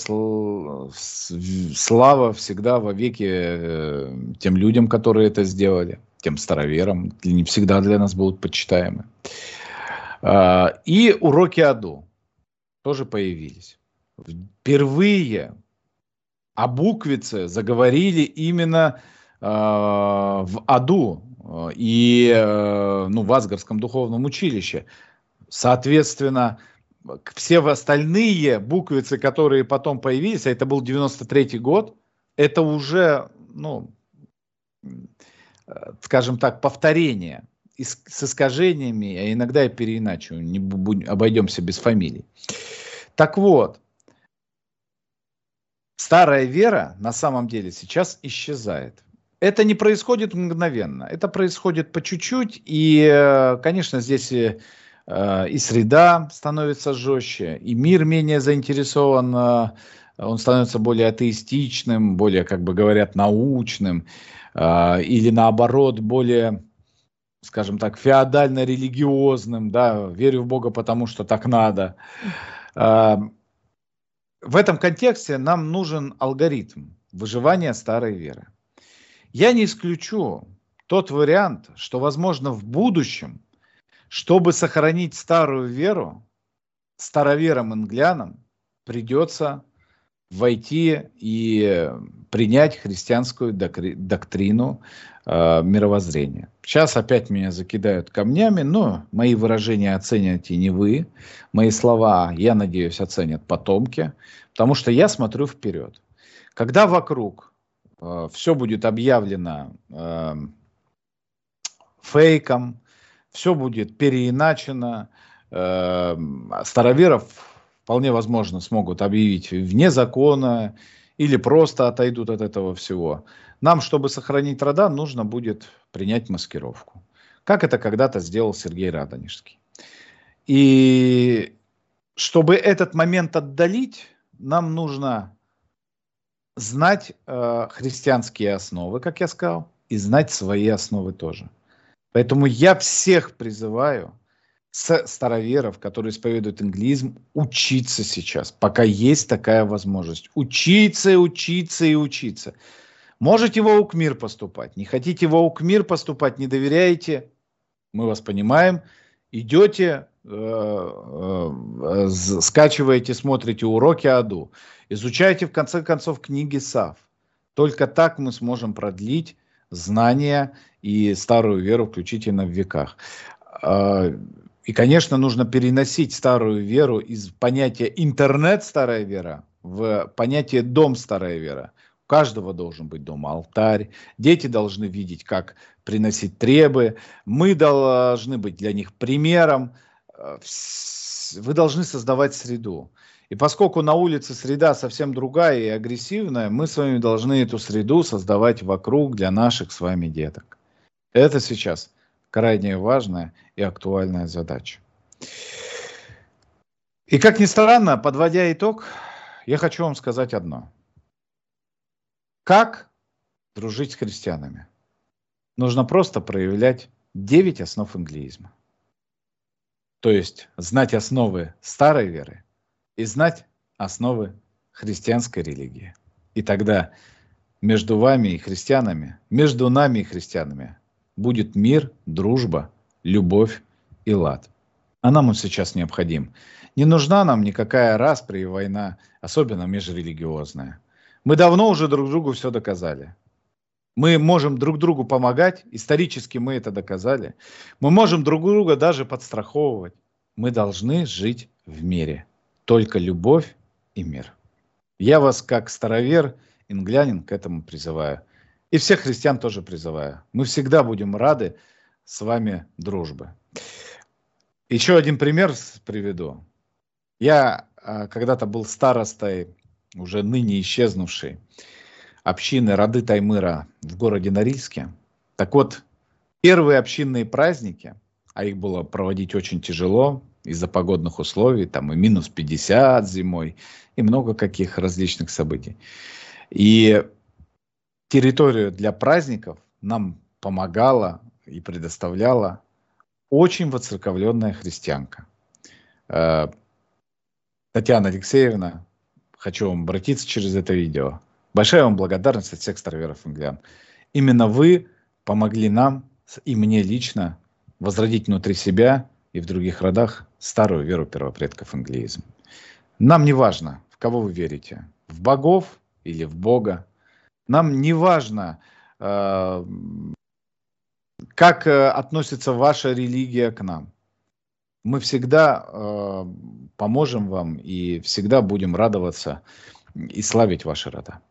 Speaker 3: слава всегда во веки тем людям, которые это сделали, тем староверам, не всегда для нас будут почитаемы. И уроки Аду тоже появились. Впервые о буквице заговорили именно в Аду и ну, в Асгарском духовном училище. Соответственно, все остальные буквицы, которые потом появились, а это был девяносто третий год, это уже, ну, скажем так, повторение с искажениями, а иногда и переиначиваем, не будем, обойдемся без фамилий. Так вот, старая вера на самом деле сейчас исчезает. Это не происходит мгновенно, это происходит по чуть-чуть, и, конечно, здесь и, и среда становится жестче, и мир менее заинтересован, он становится более атеистичным, более, как бы говорят, научным, или наоборот, более, скажем так, феодально-религиозным, да, верю в Бога, потому что так надо. в этом контексте нам нужен алгоритм выживания старой веры. Я не исключу тот вариант, что, возможно, в будущем, чтобы сохранить старую веру, староверам-инглянам придется войти и принять христианскую доктрину э, мировоззрения. Сейчас опять меня закидают камнями, но мои выражения оцените не вы, мои слова, я надеюсь, оценят потомки, потому что я смотрю вперед. Когда вокруг э, все будет объявлено э, фейком, все будет переиначено, э, староверов вполне возможно смогут объявить вне закона или просто отойдут от этого всего. Нам, чтобы сохранить рода, нужно будет принять маскировку. Как это когда-то сделал Сергей Радонежский. И чтобы этот момент отдалить, нам нужно знать э, христианские основы, как я сказал, и знать свои основы тоже. Поэтому я всех призываю с староверов, которые исповедуют инглизм, учиться сейчас, пока есть такая возможность. Учиться и учиться и учиться. Можете в АУКМИР поступать, не хотите в АУКМИР поступать, не доверяете, мы вас понимаем, идете, э, э, скачиваете, смотрите уроки АДУ, изучайте в конце концов книги САФ. Только так мы сможем продлить знания и старую веру, включительно в веках. И, конечно, нужно переносить старую веру из понятия интернет старая вера в понятие дом старая вера. У каждого должен быть дом, алтарь. Дети должны видеть, как приносить требы. Мы должны быть для них примером. Вы должны создавать среду. И поскольку на улице среда совсем другая и агрессивная, мы с вами должны эту среду создавать вокруг для наших с вами деток. Это сейчас крайне важная и актуальная задача. И как ни странно, подводя итог, я хочу вам сказать одно. Как дружить с христианами? Нужно просто проявлять девять основ инглизма. То есть знать основы старой веры и знать основы христианской религии. И тогда между вами и христианами, между нами и христианами будет мир, дружба, любовь и лад. А нам он сейчас необходим. Не нужна нам никакая распря и война, особенно межрелигиозная. Мы давно уже друг другу все доказали. Мы можем друг другу помогать, исторически мы это доказали. Мы можем друг друга даже подстраховывать. Мы должны жить в мире. Только любовь и мир. Я вас, как старовер, инглянин, к этому призываю. И всех христиан тоже призываю. Мы всегда будем рады с вами дружбы. Еще один пример приведу. Я а, когда-то был старостой, уже ныне исчезнувшей, общины роды Таймыра в городе Норильске. Так вот, первые общинные праздники, а их было проводить очень тяжело из-за погодных условий, там и минус пятьдесят зимой, и много каких различных событий. И территорию для праздников нам помогала и предоставляла очень воцерковленная христианка. Татьяна Алексеевна, хочу вам обратиться через это видео. Большая вам благодарность от всех староверов инглян. Именно вы помогли нам и мне лично возродить внутри себя и в других родах старую веру первопредков инглизм. Нам не важно, в кого вы верите, в богов или в Бога. Нам не важно, э, как э, относится ваша религия к нам. Мы всегда э, поможем вам и всегда будем радоваться и славить ваши рода.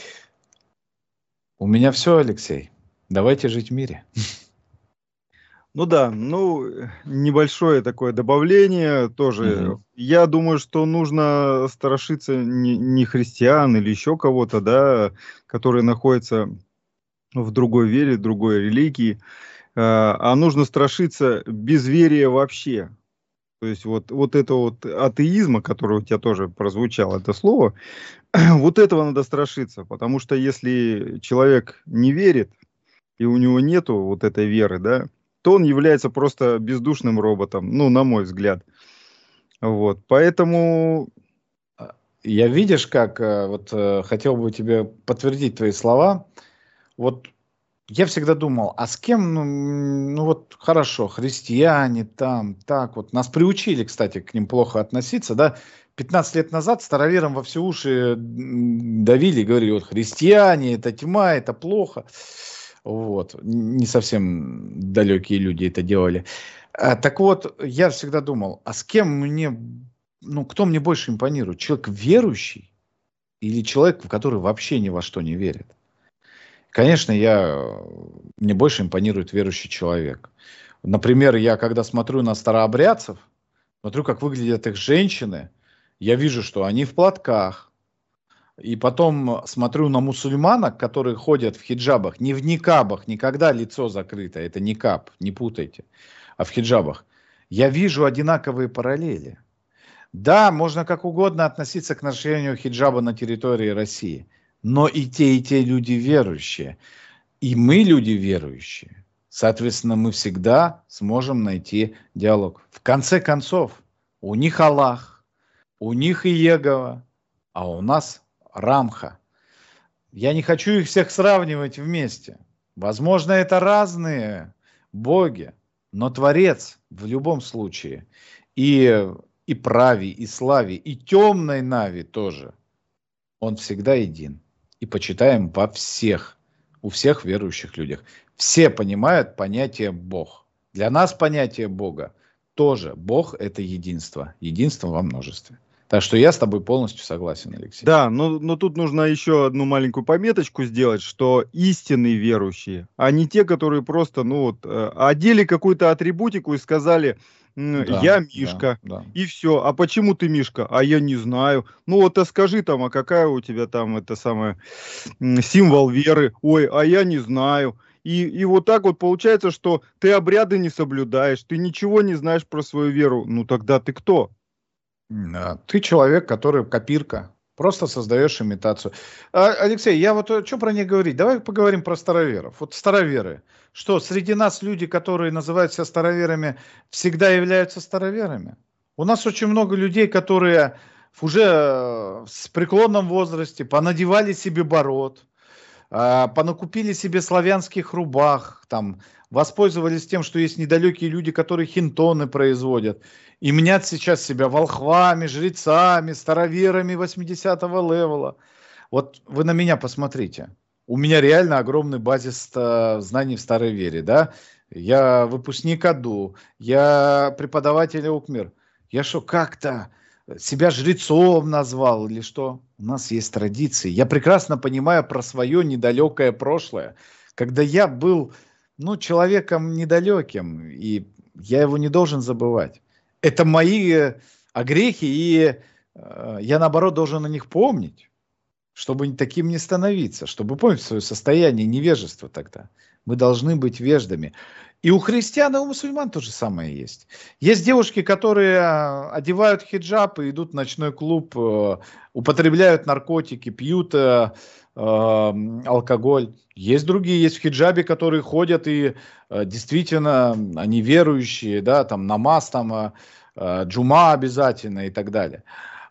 Speaker 3: У меня все, Алексей. Давайте жить в мире.
Speaker 2: Ну да, ну небольшое такое добавление тоже. Угу. Я думаю, что нужно страшиться не, не христиан или еще кого-то, да, которые находятся в другой вере, в другой религии, а нужно страшиться безверия вообще. То есть вот, вот это вот атеизма, который у тебя тоже прозвучало, это слово, вот этого надо страшиться, потому что если человек не верит, и у него нету вот этой веры, да, то он является просто бездушным роботом, ну, на мой взгляд. Вот, поэтому...
Speaker 3: Я видишь, как э, вот э, хотел бы тебе подтвердить твои слова. Вот я всегда думал, а с кем, ну, м, ну вот хорошо, христиане там, так вот. Нас приучили, кстати, к ним плохо относиться, да. пятнадцать лет назад староверам во все уши м, давили, говорили, вот христиане, это тьма, это плохо. Вот. Н- Не совсем далекие люди это делали. А, так вот, я всегда думал, а с кем мне, ну, кто мне больше импонирует? Человек верующий или человек, который вообще ни во что не верит? Конечно, я, мне больше импонирует верующий человек. Например, я когда смотрю на старообрядцев, смотрю, как выглядят их женщины, я вижу, что они в платках. И потом смотрю на мусульманок, которые ходят в хиджабах, не в никабах, никогда лицо закрыто, это никаб, не путайте, а в хиджабах. Я вижу одинаковые параллели. Да, можно как угодно относиться к ношению хиджаба на территории России, но и те, и те люди верующие. И мы люди верующие. Соответственно, мы всегда сможем найти диалог. В конце концов, у них Аллах, у них Иегова, а у нас Рамха. Я не хочу их всех сравнивать вместе. Возможно, это разные боги, но Творец в любом случае. И, и Прави, и Слави, и темной Нави тоже. Он всегда един. И почитаем во всех, у всех верующих людях. Все понимают понятие Бог. Для нас понятие Бога тоже. Бог – это единство. Единство во множестве. Так что я с тобой полностью согласен, Алексей.
Speaker 2: Да, но, но тут нужно еще одну маленькую пометочку сделать, что истинные верующие, а не те, которые просто, ну вот, э, одели какую-то атрибутику и сказали, м,
Speaker 3: Да,
Speaker 2: я
Speaker 3: да,
Speaker 2: Мишка,
Speaker 3: да.
Speaker 2: и все. А почему ты Мишка? А я не знаю. Ну вот, а скажи там, а какая у тебя там это самое м, символ веры? Ой, а я не знаю. И, и вот так вот получается, что ты обряды не соблюдаешь, ты ничего не знаешь про свою веру. Ну тогда ты кто?
Speaker 3: Да, ты человек, который копирка. Просто создаешь имитацию. А, Алексей, я вот что про них говорить? Давай поговорим про староверов. Вот староверы. Что, среди нас люди, которые называют себя староверами, всегда являются староверами? У нас очень много людей, которые уже э, в преклонном возрасте понадевали себе бород, а, понакупили себе славянских рубах, там, воспользовались тем, что есть недалекие люди, которые хинтоны производят, и мнят сейчас себя волхвами, жрецами, староверами восьмидесятого левела. Вот вы на меня посмотрите. У меня реально огромный базис э, знаний в старой вере, да? Я выпускник АДУ, я преподаватель УКМИР. Я что, как-то себя жрецом назвал или что? У нас есть традиции. Я прекрасно понимаю про свое недалекое прошлое, когда я был, ну, человеком недалеким, и я его не должен забывать. Это мои э, огрехи, и э, я, наоборот, должен о них помнить, чтобы таким не становиться, чтобы помнить свое состояние невежества тогда. Мы должны быть веждами. И у христиан, и у мусульман то же самое есть. Есть девушки, которые а, одевают хиджаб и идут в ночной клуб, э, употребляют наркотики, пьют э, э, алкоголь. Есть другие, есть в хиджабе, которые ходят и э, действительно, они верующие, да, там намаз, там э, э, джума обязательно и так далее.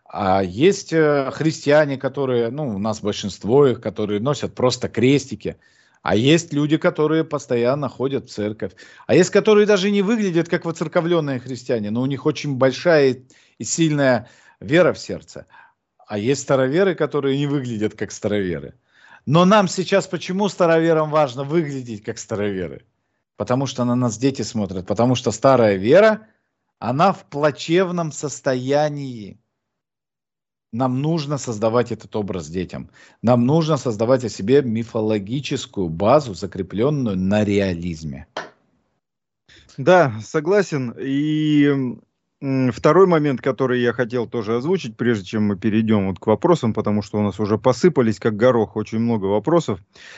Speaker 3: А есть э, христиане, которые, ну, у нас большинство их, которые носят просто крестики. А есть люди, которые постоянно ходят в церковь. А есть, которые даже не выглядят как воцерковленные христиане, но у них очень большая и сильная вера в сердце. А есть староверы, которые не выглядят как староверы. Но нам сейчас почему староверам важно выглядеть как староверы? Потому что на нас дети смотрят. Потому что старая вера, она в плачевном состоянии. Нам нужно создавать этот образ детям. Нам нужно создавать о себе мифологическую базу, закрепленную на реализме.
Speaker 2: Да, согласен. И м, второй момент, который я хотел тоже озвучить, прежде чем мы перейдем вот к вопросам, потому что у нас уже посыпались как горох очень много вопросов.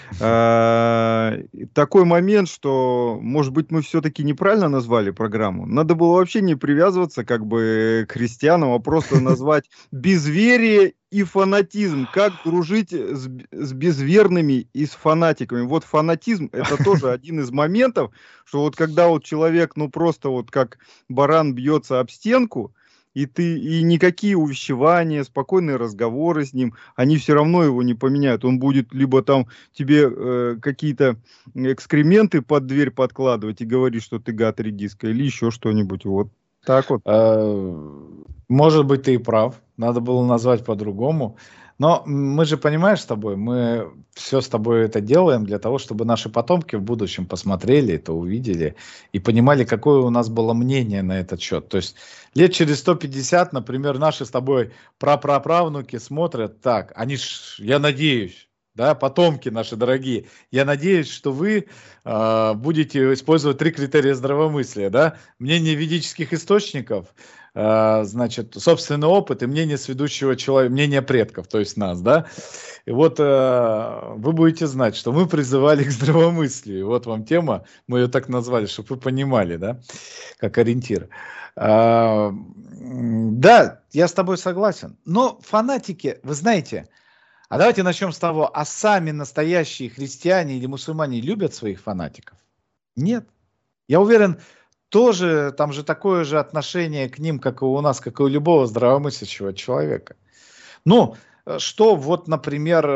Speaker 2: А, Такой момент, что, может быть, мы все-таки неправильно назвали программу. Надо было вообще не привязываться как бы к христианам, а просто назвать безверие и фанатизм. Как дружить с, б- с безверными и с фанатиками. Вот фанатизм это тоже один из моментов, что вот когда вот человек, ну просто вот как баран бьется об стенку, и ты, и никакие увещевания, спокойные разговоры с ним, они все равно его не поменяют. Он будет либо там тебе э, какие-то экскременты под дверь подкладывать и говорить, что ты гад редиска, или еще что-нибудь. Вот так вот.
Speaker 3: Может быть, ты и прав. Надо было назвать по-другому. Но мы же, понимаешь, с тобой, мы все с тобой это делаем для того, чтобы наши потомки в будущем посмотрели это, увидели и понимали, какое у нас было мнение на этот счет. То есть лет через сто пятьдесят, например, наши с тобой прапраправнуки смотрят так, они ж, я надеюсь, да, потомки наши дорогие, я надеюсь, что вы э, будете использовать три критерия здравомыслия, да, мнение ведических источников, значит, собственный опыт и мнение сведущего человека, мнение предков, то есть нас, да. И вот э, вы будете знать, что мы призывали к здравомыслию. Вот вам тема, мы ее так назвали, чтобы вы понимали, да, как ориентир. А, да, я с тобой согласен. Но фанатики, вы знаете, а давайте начнем с того, а сами настоящие христиане или мусульмане любят своих фанатиков? Нет. Я уверен, тоже там же такое же отношение к ним, как и у нас, как и у любого здравомыслящего человека. Ну, что вот, например,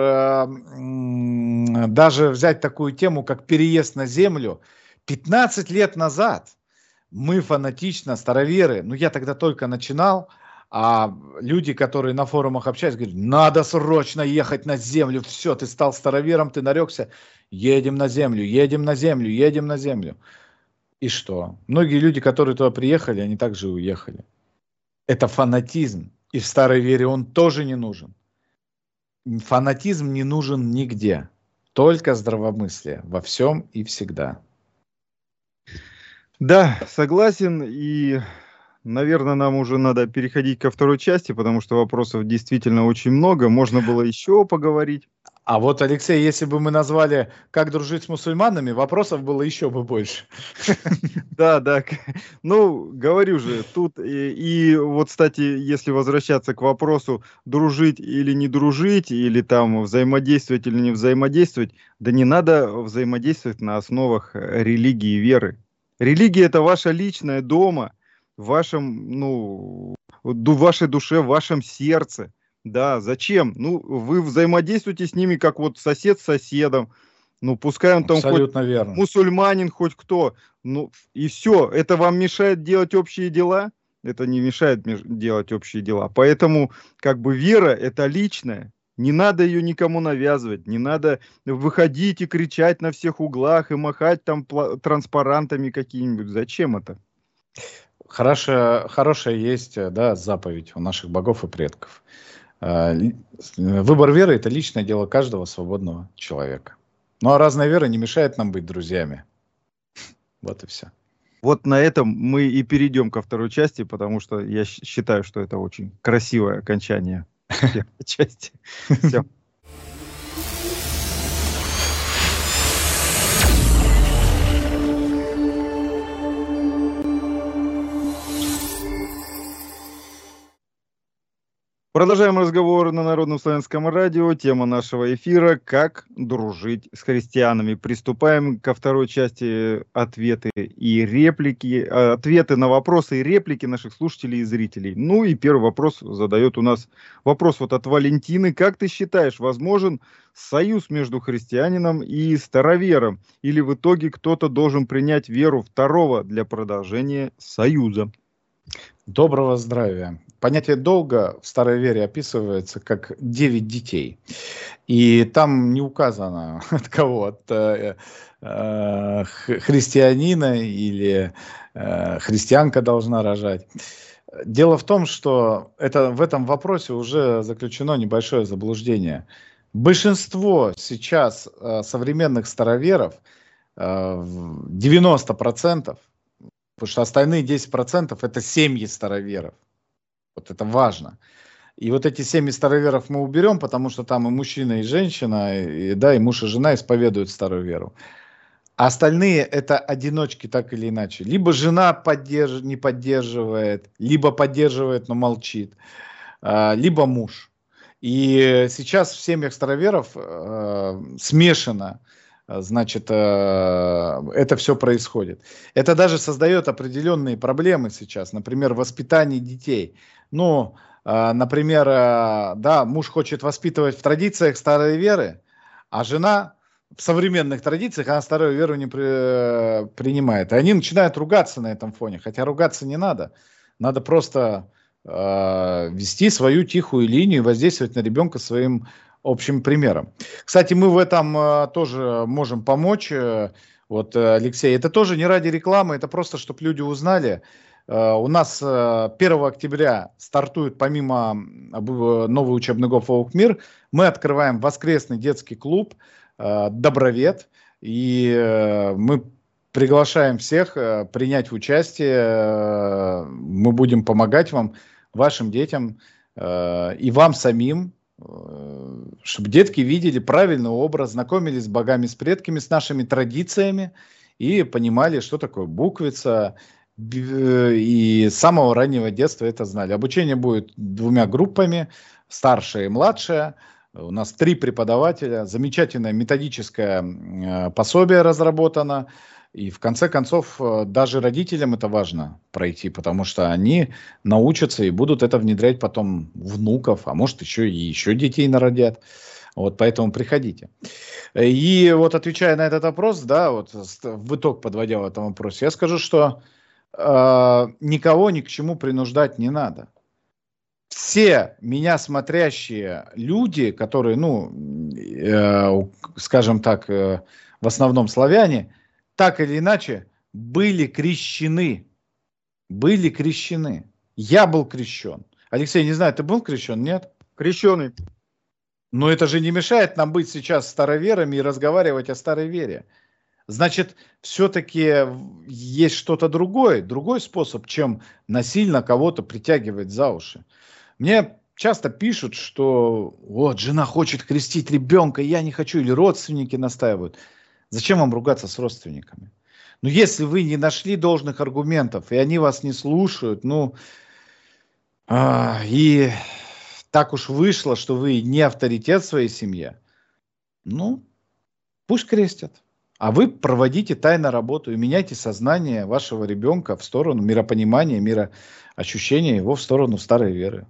Speaker 3: даже взять такую тему, как переезд на землю. пятнадцать лет назад мы фанатично, староверы, ну я тогда только начинал, а люди, которые на форумах общаются, говорят, надо срочно ехать на землю, все, ты стал старовером, ты нарекся, едем на землю, едем на землю, едем на землю. И что? Многие люди, которые туда приехали, они также уехали. Это фанатизм. И в старой вере он тоже не нужен. Фанатизм не нужен нигде. Только здравомыслие. Во всем и всегда.
Speaker 2: Да, согласен. И, наверное, нам уже надо переходить ко второй части, потому что вопросов действительно очень много. Можно было еще поговорить.
Speaker 3: А вот, Алексей, если бы мы назвали «Как дружить с мусульманами», вопросов было еще бы больше.
Speaker 2: Да, да. Ну, говорю же, тут и, и вот, кстати, если возвращаться к вопросу, дружить или не дружить, или там взаимодействовать или не взаимодействовать, да не надо взаимодействовать на основах религии и веры. Религия – это ваша личная дома, в вашем, ну, в вашей душе, в вашем сердце. Да, зачем? Ну, вы взаимодействуете с ними, как вот сосед с соседом. Ну, пускай он там
Speaker 3: Абсолютно
Speaker 2: хоть
Speaker 3: верно.
Speaker 2: мусульманин, хоть кто. Ну, и все. Это вам мешает делать общие дела? Это не мешает делать общие дела. Поэтому, как бы, вера – это личная. Не надо ее никому навязывать. Не надо выходить и кричать на всех углах и махать там транспарантами какими-нибудь. Зачем это?
Speaker 3: Хорошая, хорошая есть, да, заповедь у наших богов и предков. Выбор веры – это личное дело каждого свободного человека. Ну, а разная вера не мешает нам быть друзьями. Вот и все.
Speaker 2: Вот на этом мы и перейдем ко второй части, потому что я считаю, что это очень красивое окончание первой части. Все. Продолжаем разговор на Народном славянском радио. Тема нашего эфира – как дружить с христианами. Приступаем ко второй части ответы и реплики. Ответы на вопросы и реплики наших слушателей и зрителей. Ну и первый вопрос задает у нас вопрос вот от Валентины. Как ты считаешь, возможен союз между христианином и старовером? Или в итоге кто-то должен принять веру второго для продолжения союза?
Speaker 3: Доброго здравия. Понятие долга в старой вере описывается как девять детей. И там не указано от кого, от э, э, христианина или э, христианка должна рожать. Дело в том, что это, в этом вопросе уже заключено небольшое заблуждение. Большинство сейчас э, современных староверов, э, девяносто процентов, потому что остальные десять процентов это семьи староверов. Вот это важно. И вот эти семьи староверов мы уберем, потому что там и мужчина, и женщина, и, да, и муж, и жена исповедуют старую веру. А остальные это одиночки так или иначе. Либо жена поддерж... не поддерживает, либо поддерживает, но молчит, либо муж. И сейчас в семьях староверов э, смешано значит, это все происходит. Это даже создает определенные проблемы сейчас, например, в воспитании детей. Ну, например, да, муж хочет воспитывать в традициях старой веры, а жена в современных традициях, она старую веру не при, принимает. И они начинают ругаться на этом фоне, хотя ругаться не надо. Надо просто э, вести свою тихую линию и воздействовать на ребенка своим общим примером. Кстати, мы в этом э, тоже можем помочь. Э, вот, Алексей, это тоже не ради рекламы, это просто, чтобы люди узнали. Э, у нас э, первого октября стартует, помимо э, новый учебный год «Волк Мир», мы открываем воскресный детский клуб э, «Добровед». И э, мы приглашаем всех э, принять участие. Э, мы будем помогать вам, вашим детям э, и вам самим, чтобы детки видели правильный образ, знакомились с богами, с предками, с нашими традициями и понимали, что такое буквица, и с самого раннего детства это знали. Обучение будет двумя группами, старшая и младшая. У нас три преподавателя, замечательное методическое пособие разработано. И в конце концов, даже родителям это важно пройти, потому что они научатся и будут это внедрять потом внуков, а может еще и еще детей народят. Вот поэтому приходите. И вот отвечая на этот вопрос, да, вот в итог подводя в этом вопросе, я скажу, что э, никого ни к чему принуждать не надо. Все меня смотрящие люди, которые, ну, э, скажем так, э, в основном славяне, так или иначе, были крещены. Были крещены. Я был крещен. Алексей, не знаю, ты был крещен, нет?
Speaker 2: Крещеный.
Speaker 3: Но это же не мешает нам быть сейчас староверами и разговаривать о старой вере. Значит, все-таки есть что-то другое, другой способ, чем насильно кого-то притягивать за уши. Мне часто пишут, что вот жена хочет крестить ребенка, я не хочу, или родственники настаивают. Зачем вам ругаться с родственниками? Ну, если вы не нашли должных аргументов, и они вас не слушают, ну, а, и так уж вышло, что вы не авторитет в своей семье, ну, пусть крестят. А вы проводите тайно работу и меняйте сознание вашего ребенка в сторону миропонимания, мироощущения его в сторону старой веры.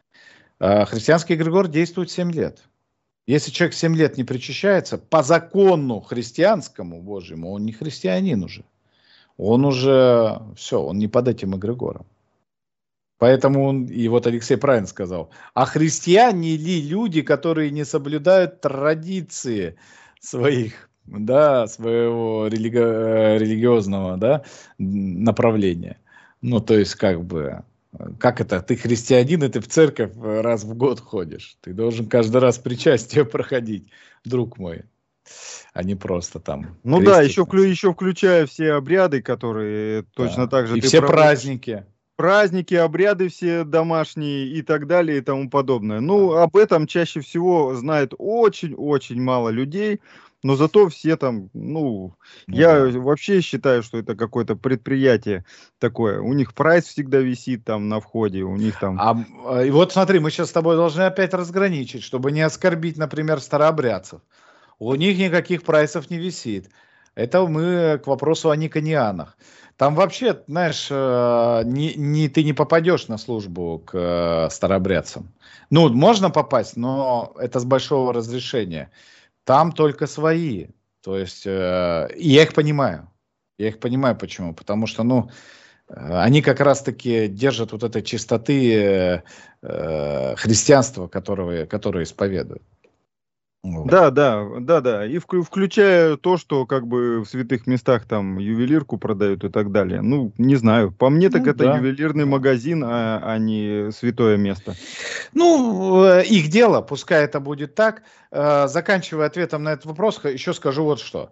Speaker 3: А христианский эгрегор действует семь лет. Если человек семь лет не причащается, по закону христианскому, Божьему, он не христианин уже. Он уже, все, он не под этим эгрегором. Поэтому, он, и вот Алексей правильно сказал, а христиане ли люди, которые не соблюдают традиции своих, да, своего религи, религиозного, да, направления? Ну, то есть, как бы... Как это? Ты христианин, и ты в церковь раз в год ходишь. Ты должен каждый раз причастие проходить, друг мой, а не просто там.
Speaker 2: Ну да, еще, вклю, еще включая все обряды, которые да. точно так же...
Speaker 3: И все проводишь. праздники.
Speaker 2: Праздники, обряды все домашние и так далее и тому подобное. Ну, об этом чаще всего знает очень-очень мало людей. Но зато все там, ну, ну я да. вообще считаю, что это какое-то предприятие такое. У них прайс всегда висит там на входе, у них там...
Speaker 3: А, и вот смотри, мы сейчас с тобой должны опять разграничить, чтобы не оскорбить, например, старообрядцев. У них никаких прайсов не висит. Это мы к вопросу о никонианах. Там вообще, знаешь, не, не, ты не попадешь на службу к старообрядцам. Ну, можно попасть, но это с большого разрешения. Там только свои. То есть, э, и я их понимаю. Я их понимаю, почему. Потому что, ну, они как раз-таки держат вот этой чистоты э, христианства, которого, которое исповедуют. Вот.
Speaker 2: Да, да, да, да. И вк- включая то, что как бы в святых местах там ювелирку продают и так далее. Ну, не знаю. По мне, так ну, это да. ювелирный да. магазин, а, а не святое место.
Speaker 3: Ну, их дело, пускай это будет так. Заканчивая ответом на этот вопрос, еще скажу вот что.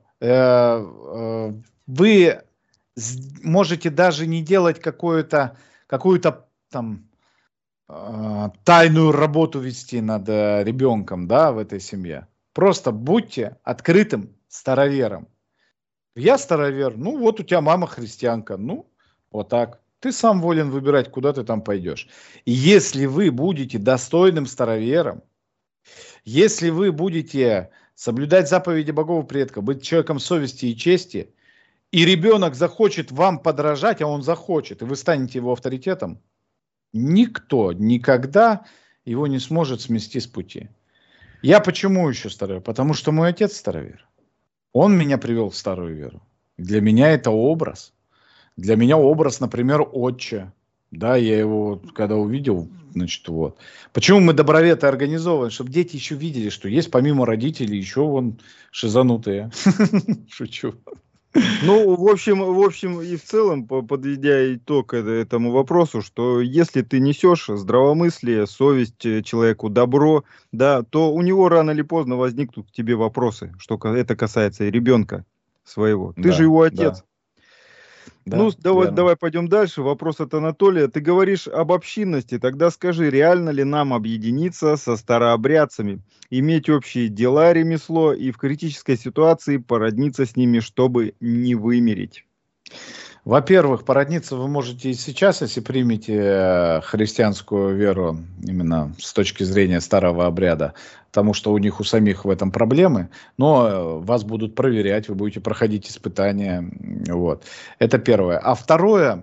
Speaker 3: Вы можете даже не делать какую-то, какую-то там тайную работу вести над ребенком, да, в этой семье. Просто будьте открытым старовером. Я старовер, ну вот у тебя мама христианка, ну вот так. Ты сам волен выбирать, куда ты там пойдешь. И если вы будете достойным старовером, если вы будете соблюдать заповеди богов и предков, быть человеком совести и чести, и ребенок захочет вам подражать, а он захочет, и вы станете его авторитетом, никто никогда его не сможет смести с пути. Я почему еще старовер? Потому что мой отец старовер. Он меня привел в старую веру. Для меня это образ. Для меня образ, например, отче. Да, я его, когда увидел, значит, вот. Почему мы доброветы организовываем? Чтобы дети еще видели, что есть помимо родителей еще вон шизанутые. Шучу.
Speaker 2: Ну, в общем, в общем и в целом, подведя итог этому вопросу, что если ты несешь здравомыслие, совесть человеку, добро, да, то у него рано или поздно возникнут к тебе вопросы, что это касается и ребенка своего. Ты
Speaker 3: Да,
Speaker 2: же его отец.
Speaker 3: да. Да,
Speaker 2: ну, давай,
Speaker 3: верно.
Speaker 2: давай пойдем дальше. Вопрос от Анатолия. Ты говоришь об общинности. Тогда скажи, реально ли нам объединиться со старообрядцами, иметь общие дела, ремесло и в критической ситуации породниться с ними, чтобы не вымереть?
Speaker 3: Во-первых, породниться вы можете и сейчас, если примете христианскую веру именно с точки зрения старого обряда, потому что у них у самих в этом проблемы, но вас будут проверять, вы будете проходить испытания. Вот. Это первое. А второе,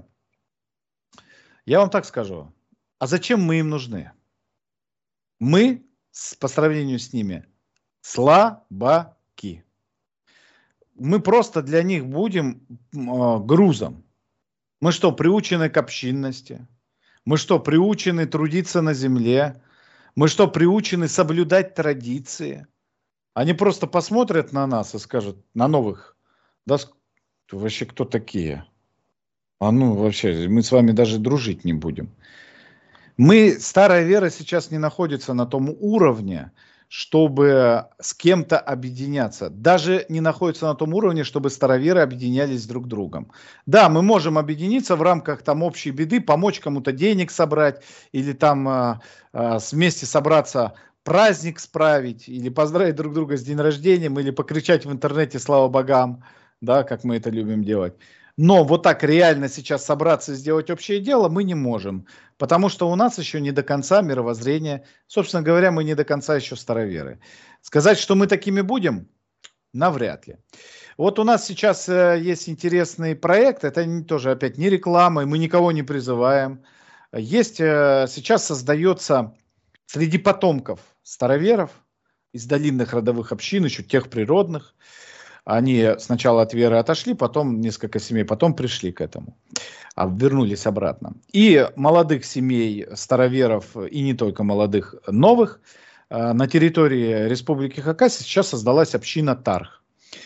Speaker 3: я вам так скажу, а зачем мы им нужны? Мы, по сравнению с ними, слабаки. Мы просто для них будем э, грузом. Мы что, приучены к общинности? Мы что, приучены трудиться на земле? Мы что, приучены соблюдать традиции? Они просто посмотрят на нас и скажут, на новых, да вообще кто такие? А ну вообще, мы с вами даже дружить не будем. Мы, старая вера сейчас не находится на том уровне, чтобы с кем-то объединяться. Даже не находится на том уровне, чтобы староверы объединялись друг с другом. Да, мы можем объединиться в рамках там общей беды, помочь кому-то денег собрать, или там э, э, вместе собраться праздник справить, или поздравить друг друга с день рождения, или покричать в интернете «Слава богам», да, как мы это любим делать. Но вот так реально сейчас собраться и сделать общее дело мы не можем, потому что у нас еще не до конца мировоззрение, собственно говоря, мы не до конца еще староверы. Сказать, что мы такими будем, навряд ли. Вот у нас сейчас э, есть интересный проект, это не, тоже опять не реклама, и мы никого не призываем. Есть, э, сейчас создается среди потомков староверов из долинных родовых общин, еще тех природных. Они сначала от веры отошли, потом несколько семей, потом пришли к этому, а вернулись обратно. И молодых семей, староверов, и не только молодых, новых, на территории Республики Хакасия сейчас создалась община Тарх.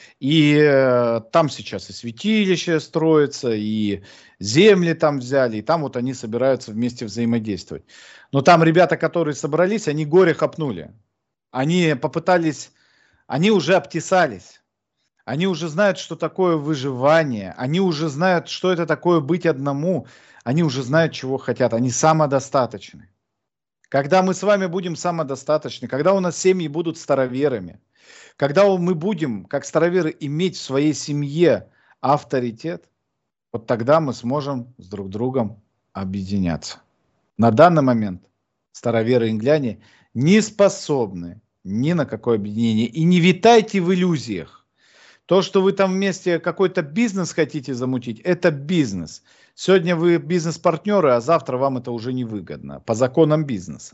Speaker 3: И там сейчас и святилище строится, и земли там взяли, и там вот они собираются вместе взаимодействовать. Но там ребята, которые собрались, они горе хапнули. Они попытались, они уже обтесались. Они уже знают, что такое выживание. Они уже знают, что это такое быть одному. Они уже знают, чего хотят. Они самодостаточны. Когда мы с вами будем самодостаточны, когда у нас семьи будут староверами, когда мы будем, как староверы, иметь в своей семье авторитет, вот тогда мы сможем с друг другом объединяться. На данный момент староверы и ингляне не способны ни на какое объединение. И не витайте в иллюзиях. То, что вы там вместе какой-то бизнес хотите замутить, это бизнес. Сегодня вы бизнес-партнеры, а завтра вам это уже невыгодно по законам бизнеса.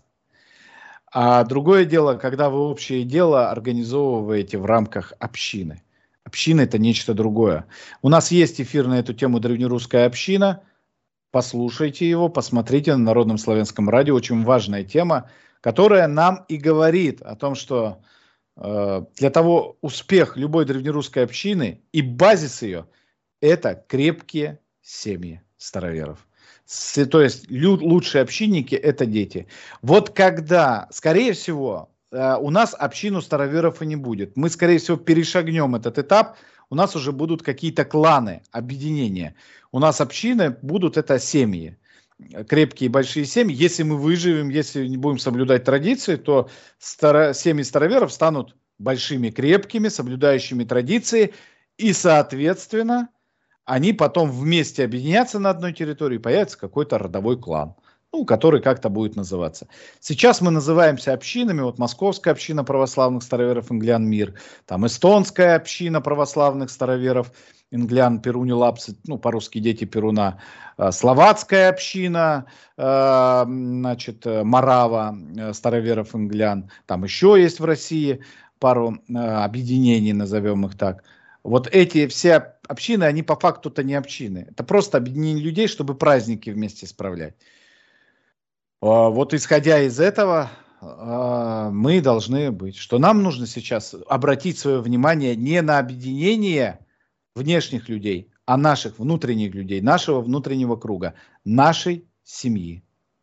Speaker 3: А другое дело, когда вы общее дело организовываете в рамках общины. Община – это нечто другое. У нас есть эфир на эту тему «Древнерусская община». Послушайте его, посмотрите на Народном славянском радио. Очень важная тема, которая нам и говорит о том, что для того успех любой древнерусской общины и базис ее – это крепкие семьи староверов. С, то есть лю, лучшие общинники – это дети. Вот когда, скорее всего, у нас общину староверов и не будет. Мы, скорее всего, перешагнем этот этап, у нас уже будут какие-то кланы, объединения. У нас общины будут это семьи. Крепкие большие семьи. Если мы выживем, если не будем соблюдать традиции, то старо, семьи староверов станут большими, крепкими, соблюдающими традиции, и, соответственно, они потом вместе объединятся на одной территории, появится какой-то родовой клан. ну, который как-то будет называться. Сейчас мы называемся общинами, вот Московская община православных староверов Инглян Мир, там Эстонская община православных староверов Инглян Перуни Лапсы, ну, по-русски дети Перуна, Словацкая община, значит, Морава староверов Инглян, там еще есть в России пару объединений, назовем их так. Вот эти все общины, они по факту-то не общины. Это просто объединение людей, чтобы праздники вместе справлять. Вот исходя из этого, мы должны быть, что нам нужно сейчас обратить свое внимание не на объединение внешних людей, а наших внутренних людей, нашего внутреннего круга, нашей семьи.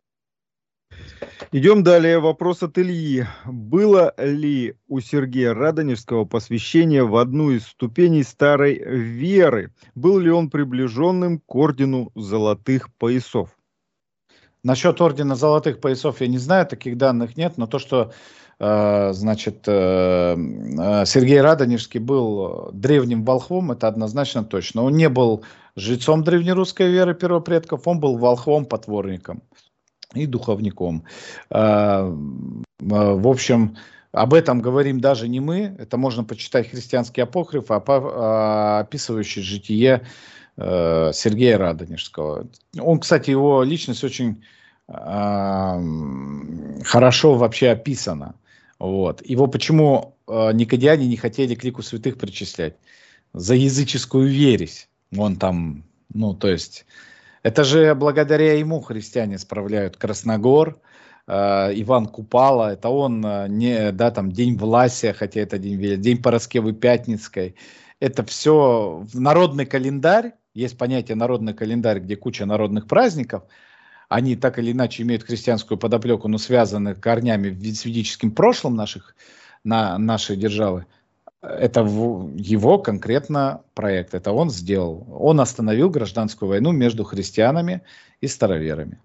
Speaker 2: Идем далее. Вопрос от Ильи. Было ли у Сергея Радонежского посвящение в одну из ступеней старой веры? Был ли он приближенным к ордену золотых поясов?
Speaker 3: Насчет ордена золотых поясов я не знаю, таких данных нет, но то, что э, значит, э, Сергей Радонежский был древним волхвом, это однозначно точно. Он не был жрецом древнерусской веры первопредков, он был волхвом-потворником и духовником. Э, в общем, об этом говорим даже не мы, это можно почитать христианский апокриф, описывающий житие Сергея Радонежского. Он, кстати, его личность очень э, хорошо вообще описана. Вот. Его почему э, никодиане не хотели к лику святых причислять? За языческую ересь. Он там, ну, то есть, это же благодаря ему христиане справляют Красногор, э, Иван Купала, это он, э, не, да, там, День Власия, хотя это День, день Параскевы Пятницкой. Это все в народный календарь. Есть понятие народный календарь, где куча народных праздников. Они так или иначе имеют христианскую подоплеку, но связаны корнями с ведическим прошлым наших, на, нашей державы. Это его конкретно проект. Это он сделал. Он остановил гражданскую войну между христианами и староверами.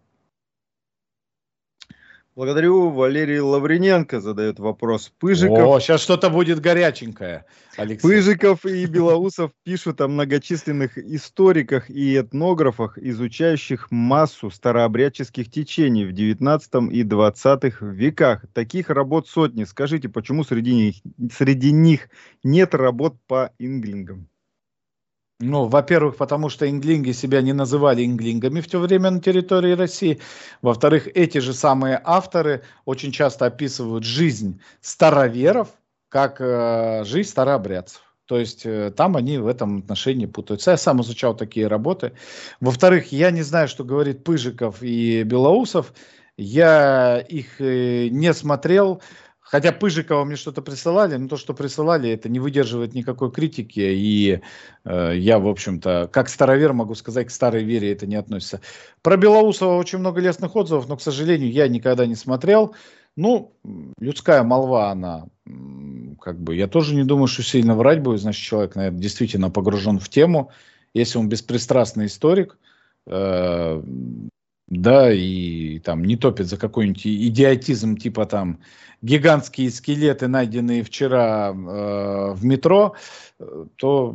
Speaker 2: Благодарю. Валерий Лаврененко задает вопрос. Пыжиков...
Speaker 3: О, сейчас что-то будет горяченькое, Алексей.
Speaker 2: Пыжиков и Белоусов пишут о многочисленных историках и этнографах, изучающих массу старообрядческих течений в девятнадцатом и двадцатых веках. Таких работ сотни. Скажите, почему среди них, среди них нет работ по инглингам?
Speaker 3: Ну, во-первых, потому что инглинги себя не называли инглингами в то время на территории России. Во-вторых, эти же самые авторы очень часто описывают жизнь староверов как э, жизнь старообрядцев. То есть э, там они в этом отношении путаются. Я сам изучал такие работы. Во-вторых, я не знаю, что говорит Пыжиков и Белоусов. Я их э, не смотрел. Хотя Пыжикова мне что-то присылали, но то, что присылали, это не выдерживает никакой критики. И э, я, в общем-то, как старовер могу сказать, к старой вере это не относится. Про Белоусова очень много лестных отзывов, но, к сожалению, я никогда не смотрел. Ну, людская молва, она, как бы, я тоже не думаю, что сильно врать будет. Значит, человек, наверное, действительно погружен в тему. Если он беспристрастный историк, э, да, и там не топит за какой-нибудь идиотизм, типа там гигантские скелеты, найденные вчера э, в метро, то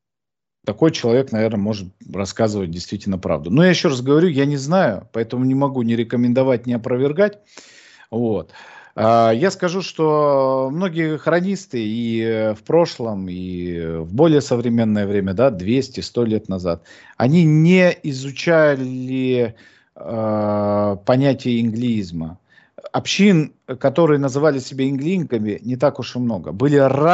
Speaker 3: такой человек, наверное, может рассказывать действительно правду. Но я еще раз говорю, я не знаю, поэтому не могу ни рекомендовать, ни опровергать. Вот. А я скажу, что многие хронисты и в прошлом, и в более современное время, да, двести-сто лет назад, они не изучали э, понятие инглиизма. Общин, которые называли себя инглингами, не так уж и много. Были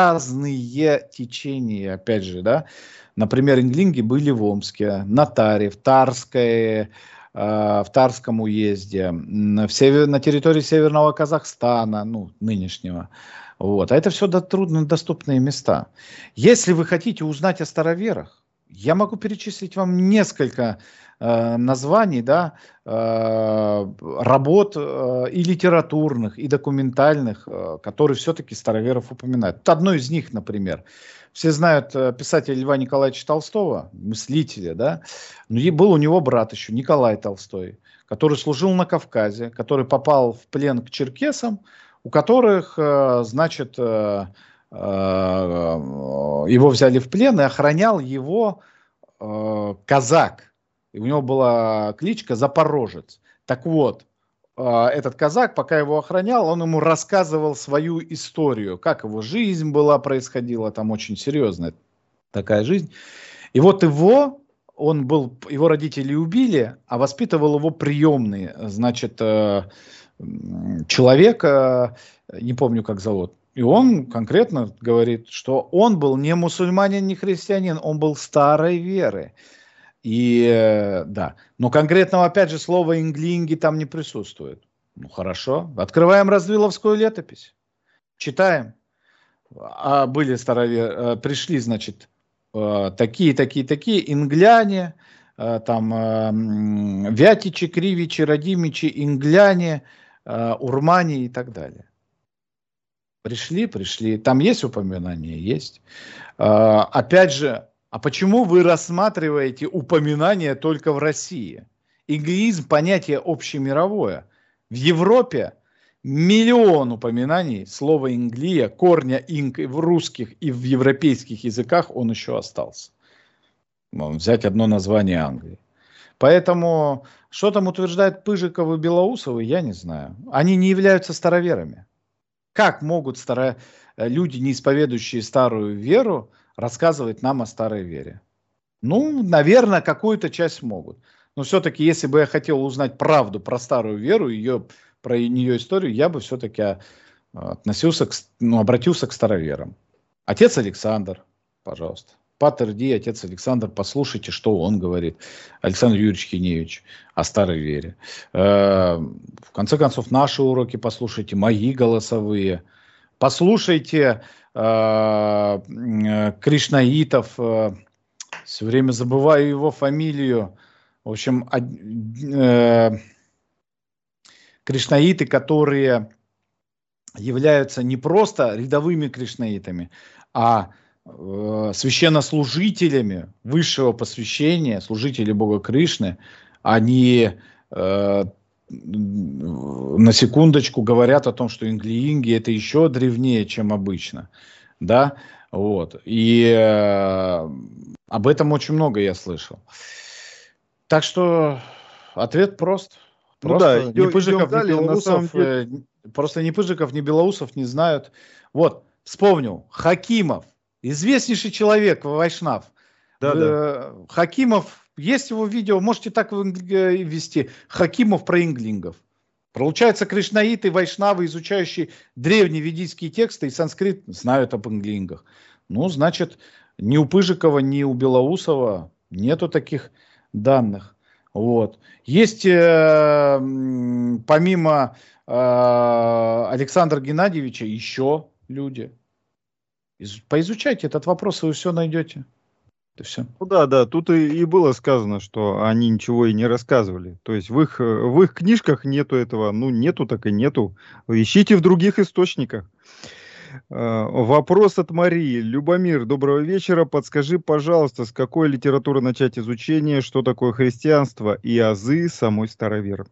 Speaker 3: разные течения, опять же, да. Например, инглинги были в Омске, на Таре, в Тарской, в Тарском уезде, в север, на территории Северного Казахстана, ну, нынешнего. Вот. А это все до, труднодоступные места. Если вы хотите узнать о староверах, я могу перечислить вам несколько э, названий, да, э, работ э, и литературных, и документальных, э, которые все-таки староверов упоминают. Одно из них, например, все знают э, писателя Льва Николаевича Толстого, мыслителя, да, но и был у него брат еще, Николай Толстой, который служил на Кавказе, который попал в плен к черкесам, у которых, э, значит, э, его взяли в плен и охранял его э, казак. И у него была кличка Запорожец. Так вот, этот казак, пока его охранял, он ему рассказывал свою историю, как его жизнь была, происходила, там очень серьезная такая жизнь. И вот его, он был, его родители убили, а воспитывал его приемный, значит, человек, не помню, как зовут. И он конкретно говорит, что он был не мусульманин, не христианин, он был старой веры. И да, но конкретного, опять же, слова инглинги там не присутствует. Ну хорошо, открываем Развиловскую летопись, читаем. А были староверы, пришли, значит, такие, такие, такие, ингляне, там Вятичи, Кривичи, Радимичи, ингляне, урмане и так далее. Пришли, пришли. Там есть упоминания? Есть. Опять же, а почему вы рассматриваете упоминания только в России? Инглизм – понятие общемировое. В Европе миллион упоминаний слова инглия, корня инг в русских и в европейских языках он еще остался. Взять одно название Англии. Поэтому, что там утверждают Пыжиков и Белоусовы, я не знаю. Они не являются староверами. Как могут старо... люди, не исповедующие старую веру, рассказывать нам о старой вере? Ну, наверное, какую-то часть могут. Но все-таки, если бы я хотел узнать правду про старую веру, ее, про нее историю, я бы все-таки относился, к, ну, обратился к староверам. Отец Александр, пожалуйста. Патер Ди, отец Александр, послушайте, что он говорит, Александр Юрьевич Хиневич, о старой вере. В конце концов, наши уроки послушайте, мои голосовые. Послушайте кришнаитов, все время забываю его фамилию. В общем, кришнаиты, которые являются не просто рядовыми кришнаитами, а священнослужителями высшего посвящения, служители Бога Кришны, они э, на секундочку говорят о том, что инглиинги это еще древнее, чем обычно, да, вот, и э, об этом очень много я слышал. Так что ответ прост.
Speaker 2: Ну
Speaker 3: просто
Speaker 2: да,
Speaker 3: ни
Speaker 2: идем,
Speaker 3: Пыжиков,
Speaker 2: идем далее,
Speaker 3: ни Белоусов,
Speaker 2: деле...
Speaker 3: э, просто ни Пыжиков, ни Белоусов не знают. Вот, вспомнил, Хакимов. Известнейший человек, вайшнав.
Speaker 2: Да, да.
Speaker 3: Хакимов, есть его видео, можете так ввести. Хакимов про инглингов. Получается, кришнаиты, вайшнавы, изучающие древние ведические тексты и санскрит, знают об инглингах. Ну, значит, ни у Пыжикова, ни у Белоусова нету таких данных. Вот. Есть, э, помимо э, Александра Геннадьевича, еще люди. Поизучайте этот вопрос, и вы все найдете. Это все.
Speaker 2: Ну да, да, тут и, и было сказано, что они ничего и не рассказывали. То есть в их, в их книжках нету этого, ну нету, так и нету. Ищите в других источниках. Вопрос от Марии. Любомир, доброго вечера. Подскажи, пожалуйста, с какой литературы начать изучение, что такое христианство и азы самой старой веры?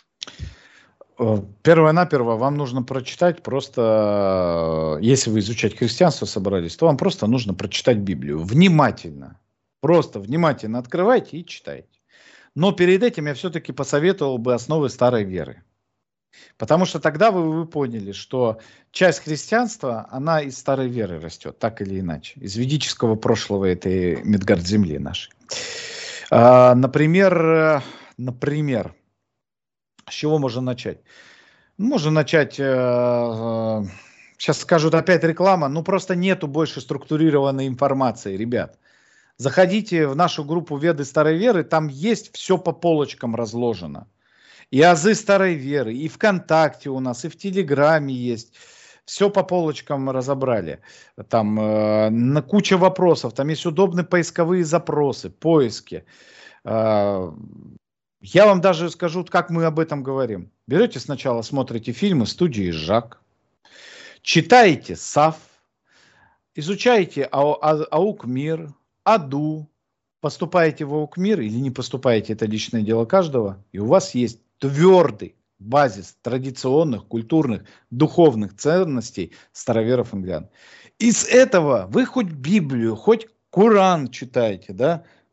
Speaker 3: Первое-наперво вам нужно прочитать просто, если вы изучать христианство собрались, то вам просто нужно прочитать Библию внимательно. Просто внимательно открывайте и читайте. Но перед этим я все-таки посоветовал бы основы старой веры. Потому что тогда вы, вы поняли, что часть христианства, она из старой веры растет, так или иначе. Из ведического прошлого этой Мидгард-земли нашей. А, например, например, с чего можно начать? Можно начать, э, э, сейчас скажут опять реклама, ну просто нету больше структурированной информации, ребят. Заходите в нашу группу Веды Старой Веры, там есть все по полочкам разложено. И азы Старой Веры, и ВКонтакте у нас, и в Телеграме есть. Все по полочкам разобрали. Там э, на куча вопросов, там есть удобные поисковые запросы, поиски. Э, Я вам даже скажу, как мы об этом говорим. Берете сначала, смотрите фильмы студии Жак, читаете САФ, изучаете АУ, Аукмир, АДУ, поступаете в Аукмир или не поступаете, это личное дело каждого, и у вас есть твердый базис традиционных, культурных, духовных ценностей староверов англиян. Из этого вы хоть Библию, хоть Коран читаете, да,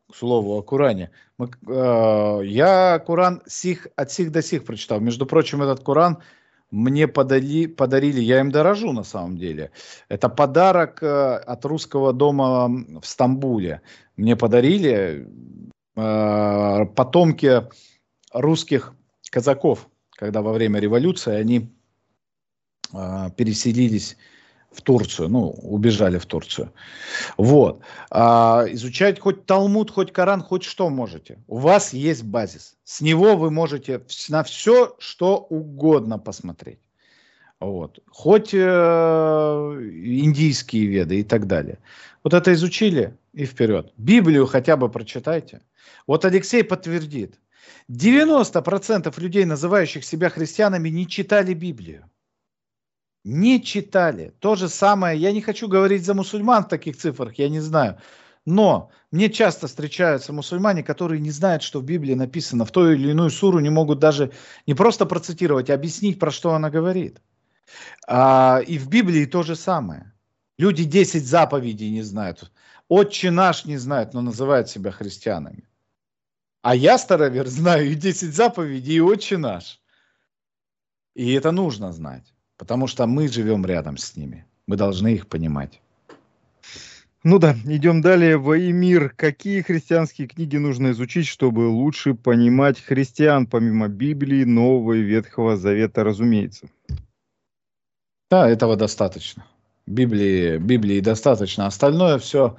Speaker 3: к слову о Коране. Мы, э, я Коран сих, от сих до сих прочитал. Между прочим, этот Коран мне подарили, подарили, я им дорожу на самом деле. Это подарок э, от русского дома в Стамбуле. Мне подарили э, потомки русских казаков, когда во время революции они э, переселились в Турцию, ну, убежали в Турцию. Вот. А, изучать хоть Талмуд, хоть Коран, хоть что можете. У вас есть базис. С него вы можете на все, что угодно посмотреть. Вот. Хоть э, индийские веды и так далее. Вот это изучили и вперед. Библию хотя бы прочитайте. Вот Алексей подтвердит. девяносто процентов людей, называющих себя христианами, не читали Библию. Не читали. То же самое, я не хочу говорить за мусульман в таких цифрах, я не знаю. Но мне часто встречаются мусульмане, которые не знают, что в Библии написано, в ту или иную суру не могут даже не просто процитировать, а объяснить, про что она говорит. А, и в Библии то же самое. Люди десять заповедей не знают. Отче наш не знают, но называют себя христианами. А я, старовер, знаю и десять заповедей, и Отче наш. И это нужно знать. Потому что мы живем рядом с ними. Мы должны их понимать.
Speaker 2: Ну да, идем далее. Ваимир. Какие христианские книги нужно изучить, чтобы лучше понимать христиан, помимо Библии, Нового и Ветхого Завета, разумеется?
Speaker 3: Да, этого достаточно. Библии, Библии достаточно. Остальное все,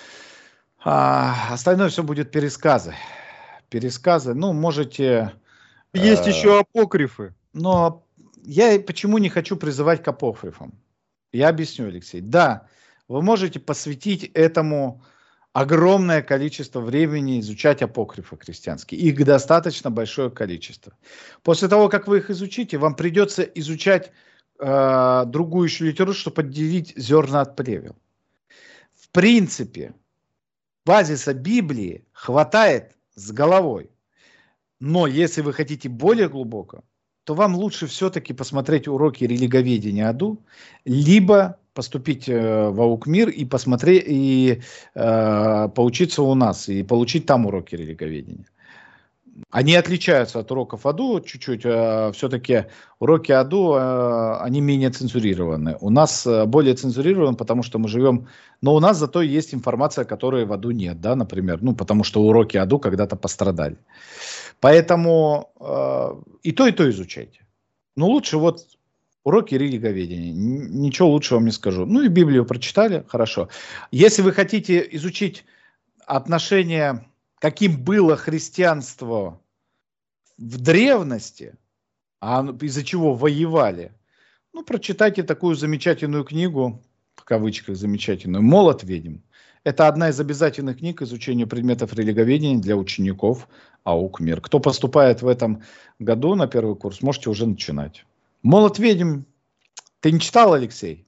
Speaker 3: а, остальное все будет пересказы. Пересказы, ну, можете...
Speaker 2: Есть
Speaker 3: э,
Speaker 2: еще апокрифы.
Speaker 3: Но я почему не хочу призывать к апокрифам? Я объясню, Алексей. Да, вы можете посвятить этому огромное количество времени, изучать апокрифы христианские. Их достаточно большое количество. После того, как вы их изучите, вам придется изучать э, другую еще литературу, чтобы отделить зерна от плевел. В принципе, базиса Библии хватает с головой. Но если вы хотите более глубоко, то вам лучше все-таки посмотреть уроки религоведения АДУ, либо поступить э, в Аукмир и посмотреть, и э, поучиться у нас, и получить там уроки религоведения. Они отличаются от уроков АДУ чуть-чуть, э, все-таки уроки АДУ, э, они менее цензурированы. У нас э, более цензурированы, потому что мы живем, но у нас зато есть информация, которой в АДУ нет, да, например, ну, потому что уроки АДУ когда-то пострадали. Поэтому э, и то, и то изучайте. Но лучше вот уроки религоведения. Ничего лучше вам не скажу. Ну и Библию прочитали, хорошо. Если вы хотите изучить отношение, каким было христианство в древности, а из-за чего воевали, ну прочитайте такую замечательную книгу, в кавычках замечательную, «Молот ведьм». Это одна из обязательных книг изучения предметов религоведения для учеников Аукмир. Кто поступает в этом году на первый курс, можете уже начинать. «Молот ведьм». Ты не читал, Алексей?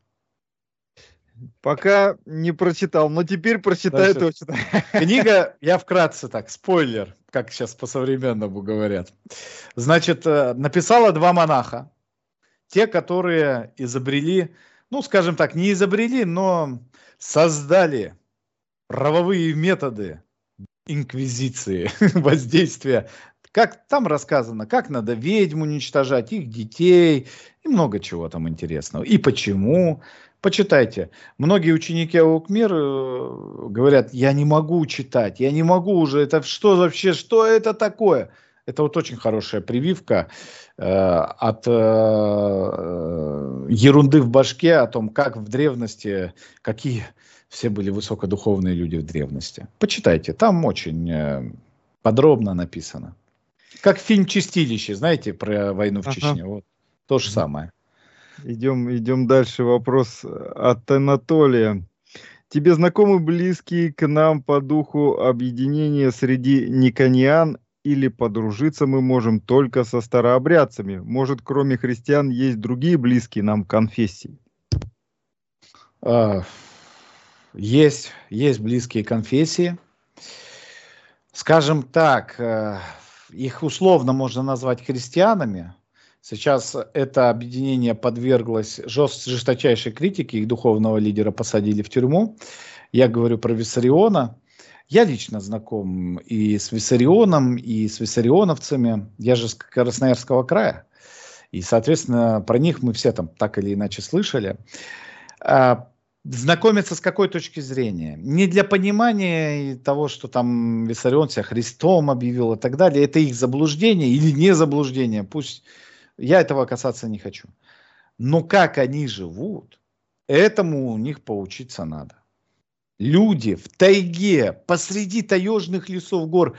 Speaker 2: Пока не прочитал, но теперь прочитаю
Speaker 3: Значит,
Speaker 2: точно.
Speaker 3: Книга, я вкратце так, спойлер, как сейчас по-современному говорят. Значит, написала два монаха. Те, которые изобрели, ну, скажем так, не изобрели, но создали правовые методы инквизиции, воздействия. Как там рассказано, как надо ведьм уничтожать, их детей, и много чего там интересного. И почему. Почитайте. Многие ученики Аукмир говорят, я не могу читать, я не могу уже, это что вообще, что это такое? Это вот очень хорошая прививка э, от э, ерунды в башке о том, как в древности, какие все были высокодуховные люди в древности. Почитайте, там очень э, подробно написано. Как фильм «Чистилище», знаете, про войну в
Speaker 2: Ага.
Speaker 3: Чечне. Вот, то же самое.
Speaker 2: Идем, идем дальше. Вопрос от Анатолия. Тебе знакомы близкие к нам по духу объединения среди никониан или подружиться мы можем только со старообрядцами? Может, кроме христиан, есть другие близкие нам конфессии?
Speaker 3: А, Есть, есть близкие конфессии. Скажем так, э, их условно можно назвать христианами. Сейчас это объединение подверглось жест, жесточайшей критике, их духовного лидера посадили в тюрьму. Я говорю про Виссариона. Я лично знаком и с Виссарионом, и с виссарионовцами. Я же с Красноярского края. И, соответственно, про них мы все там так или иначе слышали. А, знакомиться с какой точки зрения? Не для понимания того, что там Виссарион себя Христом объявил и так далее. Это их заблуждение или не заблуждение. Пусть я этого касаться не хочу. Но как они живут, этому у них поучиться надо. Люди в тайге, посреди таежных лесов, гор,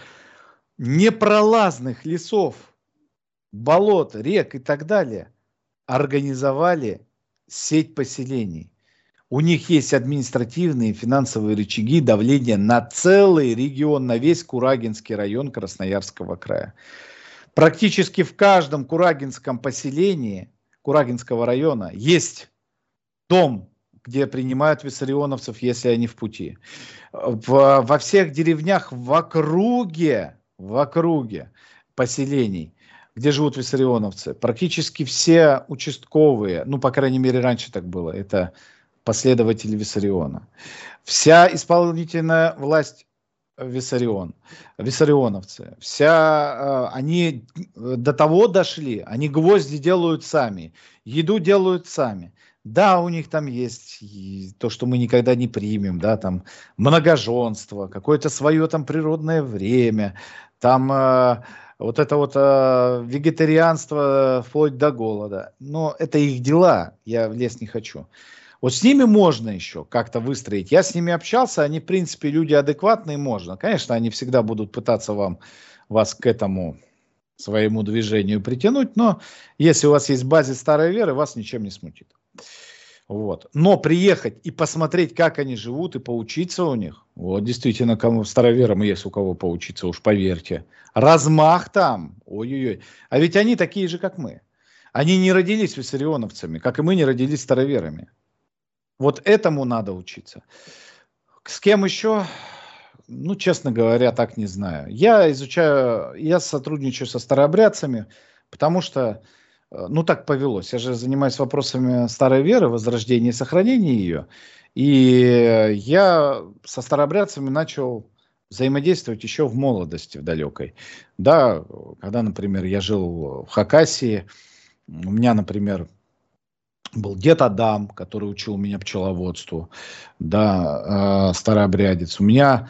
Speaker 3: непролазных лесов, болот, рек и так далее, организовали сеть поселений. У них есть административные и финансовые рычаги давления на целый регион, на весь Курагинский район Красноярского края. Практически в каждом курагинском поселении Курагинского района есть дом, где принимают виссарионовцев, если они в пути. В, во всех деревнях в округе, в округе поселений, где живут виссарионовцы, практически все участковые, ну, по крайней мере, раньше так было, это последователи Виссариона. Вся исполнительная власть Виссарион, виссарионовцы, вся, они до того дошли, они гвозди делают сами, еду делают сами. Да, у них там есть то, что мы никогда не примем, да, там многоженство, какое-то свое там природное время, там э, вот это вот э, вегетарианство вплоть до голода. Но это их дела, я в лес не хочу. Вот с ними можно еще как-то выстроить. Я с ними общался, они, в принципе, люди адекватные, можно. Конечно, они всегда будут пытаться вам, вас к этому своему движению притянуть, но если у вас есть базис старой веры, вас ничем не смутит. Вот. Но приехать и посмотреть, как они живут, и поучиться у них, вот действительно, кому староверам есть у кого поучиться, уж поверьте. Размах там, ой-ой-ой. А ведь они такие же, как мы. Они не родились виссарионовцами, как и мы не родились староверами. Вот этому надо учиться. С кем еще? Ну, честно говоря, так не знаю. Я изучаю, я сотрудничаю со старообрядцами, потому что, ну, так повелось. Я же занимаюсь вопросами старой веры, возрождения и сохранения ее. И я со старообрядцами начал взаимодействовать еще в молодости, в далекой. Да, когда, например, я жил в Хакасии, у меня, например, был дед Адам, который учил меня пчеловодству, да, э, старообрядец. У меня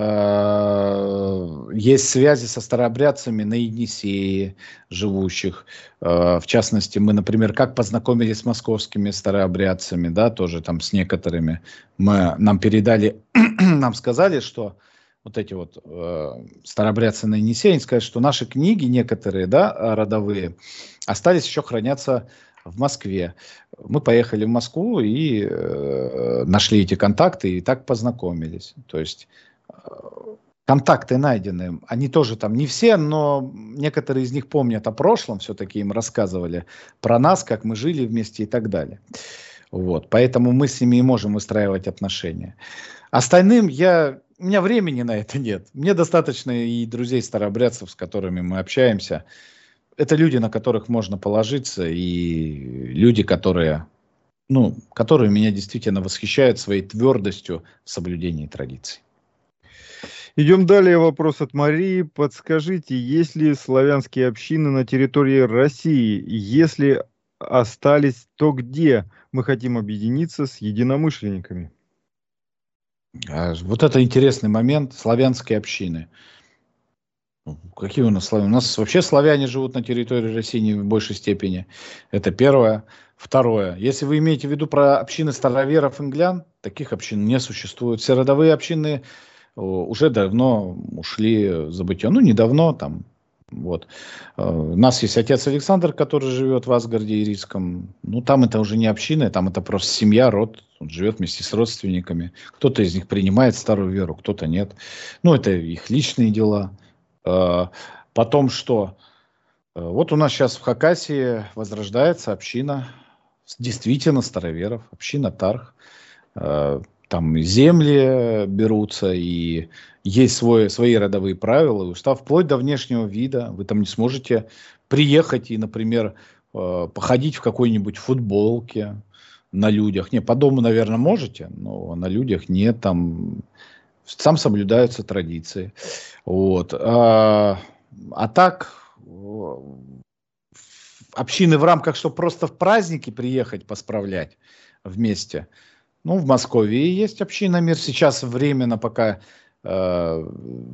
Speaker 3: э, есть связи со старообрядцами на Енисее живущих. Э, в частности, мы, например, как познакомились с московскими старообрядцами, да, тоже там с некоторыми. Мы, нам передали, нам сказали, что вот эти вот э, старообрядцы на Енисее, они сказали, что наши книги некоторые, да, родовые, остались еще хранятся в Москве. Мы поехали в Москву и э, нашли эти контакты и так познакомились. То есть э, контакты найдены. Они тоже там не все, но некоторые из них помнят о прошлом, все-таки им рассказывали про нас, как мы жили вместе и так далее. Вот. Поэтому мы с ними и можем выстраивать отношения. Остальным я... У меня времени на это нет. Мне достаточно и друзей старообрядцев, с которыми мы общаемся. Это люди, на которых можно положиться, и люди, которые, ну, которые меня действительно восхищают своей твердостью в соблюдении традиций.
Speaker 2: Идем далее. Вопрос от Марии. Подскажите, есть ли славянские общины на территории России? Если остались, то где мы хотим объединиться с единомышленниками?
Speaker 3: Вот это интересный момент. Славянские общины. Какие у нас славяне? У нас вообще славяне живут на территории России не в большей степени. Это первое. Второе. Если вы имеете в виду про общины староверов инглян, таких общин не существует. Все родовые общины уже давно ушли в забытье. Ну, недавно там. Вот. У нас есть отец Александр, который живет в Асгарде Ирийском. Ну, там это уже не община, там это просто семья, род. Он живет вместе с родственниками. Кто-то из них принимает старую веру, кто-то нет. Ну, это их личные дела. Потом что? Вот у нас сейчас в Хакасии возрождается община, действительно староверов, община Тарх. Там земли берутся, и есть свой, свои родовые правила, и устав, вплоть до внешнего вида. Вы там не сможете приехать и, например, походить в какой-нибудь футболке на людях. Не, по дому, наверное, можете, но на людях нет. Там там соблюдаются традиции. Вот. А, а так, общины в рамках, чтобы просто в праздники приехать посправлять вместе. Ну, в Москве есть община «Мир». Сейчас временно, пока э,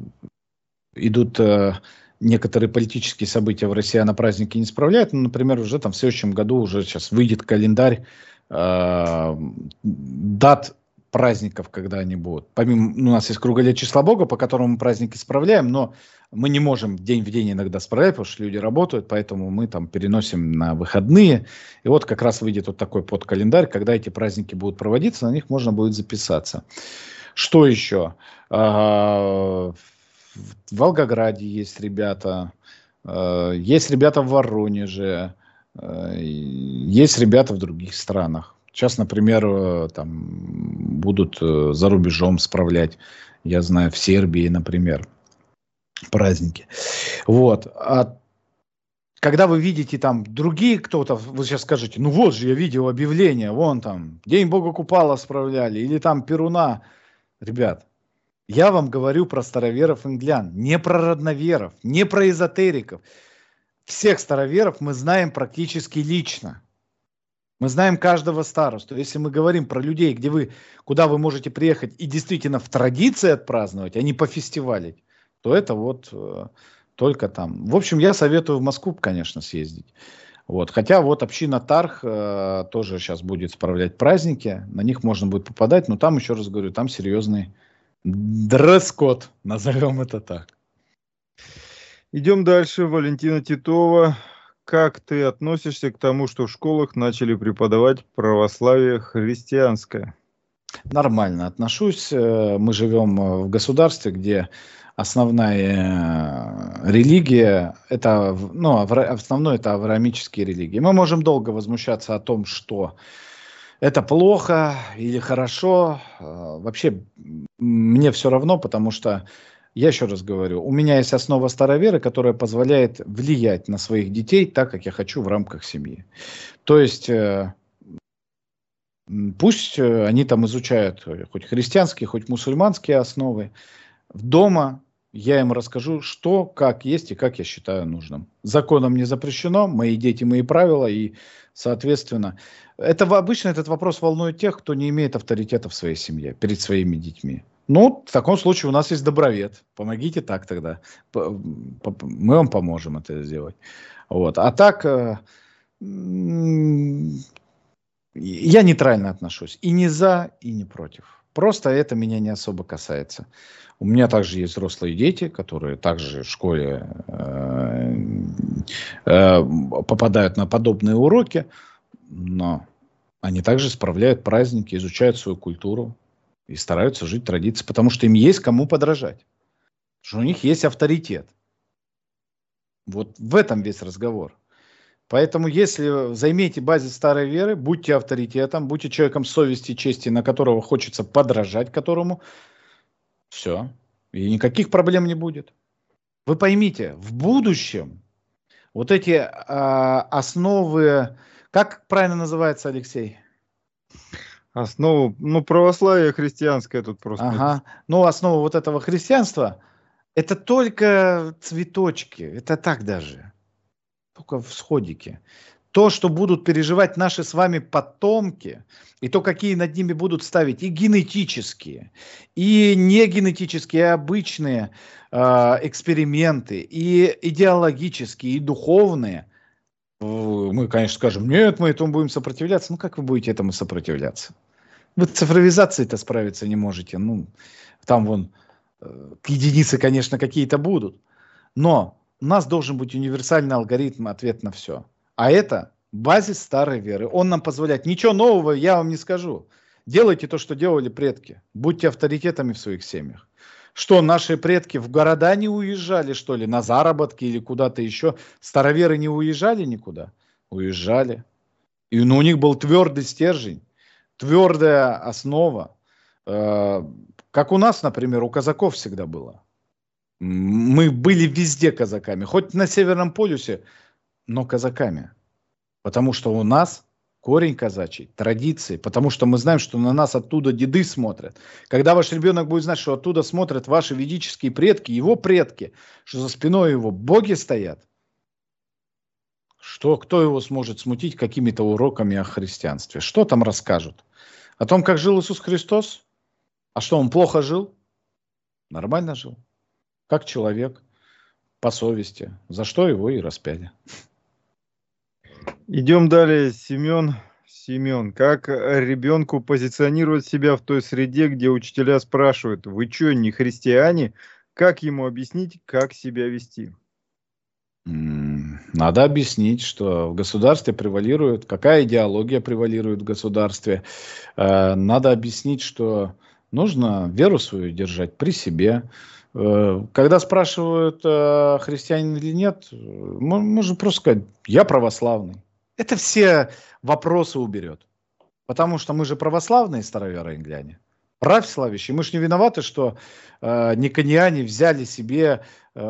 Speaker 3: идут э, некоторые политические события в России, на праздники не справляют. Ну, например, уже там в следующем году уже сейчас выйдет календарь э, дат праздников, когда они будут. Помимо, ну, у нас есть круголет числа Бога, по которому мы праздники справляем, но мы не можем день в день иногда справлять, потому что люди работают, поэтому мы там переносим на выходные. И вот как раз выйдет вот такой подкалендарь, когда эти праздники будут проводиться, на них можно будет записаться. Что еще? В Волгограде есть ребята, есть ребята в Воронеже, есть ребята в других странах. Сейчас, например, там будут за рубежом справлять, я знаю, в Сербии, например, праздники. Вот. А когда вы видите там другие кто-то, вы сейчас скажете, ну вот же я видел объявление, вон там, День Бога Купала справляли, или там Перуна. Ребят, я вам говорю про староверов-инглян, не про родноверов, не про эзотериков. Всех староверов мы знаем практически лично. Мы знаем каждого старосту. Если мы говорим про людей, где вы, куда вы можете приехать и действительно в традиции отпраздновать, а не пофестивалить, то это вот э, только там. В общем, я советую в Москву, конечно, съездить. Вот. Хотя вот община Тарх э, тоже сейчас будет справлять праздники, на них можно будет попадать, но там, еще раз говорю, там серьезный дресс-код, назовем это так.
Speaker 2: Идем дальше. Валентина Титова. Как ты относишься к тому, что в школах начали преподавать православие христианское?
Speaker 3: Нормально отношусь. Мы живем в государстве, где основная религия, это, ну, основное это авраамические религии. Мы можем долго возмущаться о том, что это плохо или хорошо. Вообще мне все равно, потому что я еще раз говорю, у меня есть основа староверы, которая позволяет влиять на своих детей так, как я хочу в рамках семьи. То есть э, пусть они там изучают хоть христианские, хоть мусульманские основы. Дома я им расскажу, что, как есть и как я считаю нужным. Законом не запрещено, мои дети, мои правила, и, соответственно, это обычно этот вопрос волнует тех, кто не имеет авторитета в своей семье, перед своими детьми. Ну, в таком случае у нас есть добровед. Помогите так тогда. Мы вам поможем это сделать. Вот. А так, я нейтрально отношусь. И не за, и не против. Просто это меня не особо касается. У меня также есть взрослые дети, которые также в школе э, э, попадают на подобные уроки, но они также справляют праздники, изучают свою культуру и стараются жить традиции, потому что им есть кому подражать. Потому что у них есть авторитет. Вот в этом весь разговор. Поэтому, если займете базис старой веры, будьте авторитетом, будьте человеком совести и чести, на которого хочется подражать, которому, все. И никаких проблем не будет. Вы поймите, в будущем вот эти а, основы, как правильно называется, Алексей?
Speaker 2: Основу, ну, православие христианское тут просто.
Speaker 3: Ага. Ну, основа вот этого христианства, это только цветочки, это так даже, только всходики. То, что будут переживать наши с вами потомки, и то, какие над ними будут ставить и генетические, и не генетические, а обычные э, эксперименты, и идеологические, и духовные, мы, конечно, скажем, нет, мы этому будем сопротивляться. Ну, как вы будете этому сопротивляться? Вы цифровизацией-то справиться не можете. Ну, там вон э, единицы, конечно, какие-то будут. Но у нас должен быть универсальный алгоритм, ответ на все. А это базис старой веры. Он нам позволяет. Ничего нового я вам не скажу. Делайте то, что делали предки. Будьте авторитетами в своих семьях. Что, наши предки в города не уезжали, что ли, на заработки или куда-то еще? Староверы не уезжали никуда? Уезжали. И ну, у них был твердый стержень, твердая основа. Э, как у нас, например, у казаков всегда было. Мы были везде казаками. Хоть на Северном полюсе, но казаками. Потому что у нас корень казачий, традиции, потому что мы знаем, что на нас оттуда деды смотрят. Когда ваш ребенок будет знать, что оттуда смотрят ваши ведические предки, его предки, что за спиной его боги стоят, что кто его сможет смутить какими-то уроками о христианстве? Что там расскажут? О том, как жил Иисус Христос? А что, он плохо жил? Нормально жил. Как человек, по совести. За что его и распяли.
Speaker 2: Идем далее, Семен. Семен, как ребенку позиционировать себя в той среде, где учителя спрашивают: вы что, не христиане? Как ему объяснить, как себя вести?
Speaker 3: Надо объяснить, что в государстве превалирует, какая идеология превалирует в государстве. Надо объяснить, что нужно веру свою держать при себе. Когда спрашивают, христианин или нет, можно просто сказать: я православный. Это все вопросы уберет. Потому что мы же православные староверы-ингляне. Православящие. Мы же не виноваты, что э, никониане взяли себе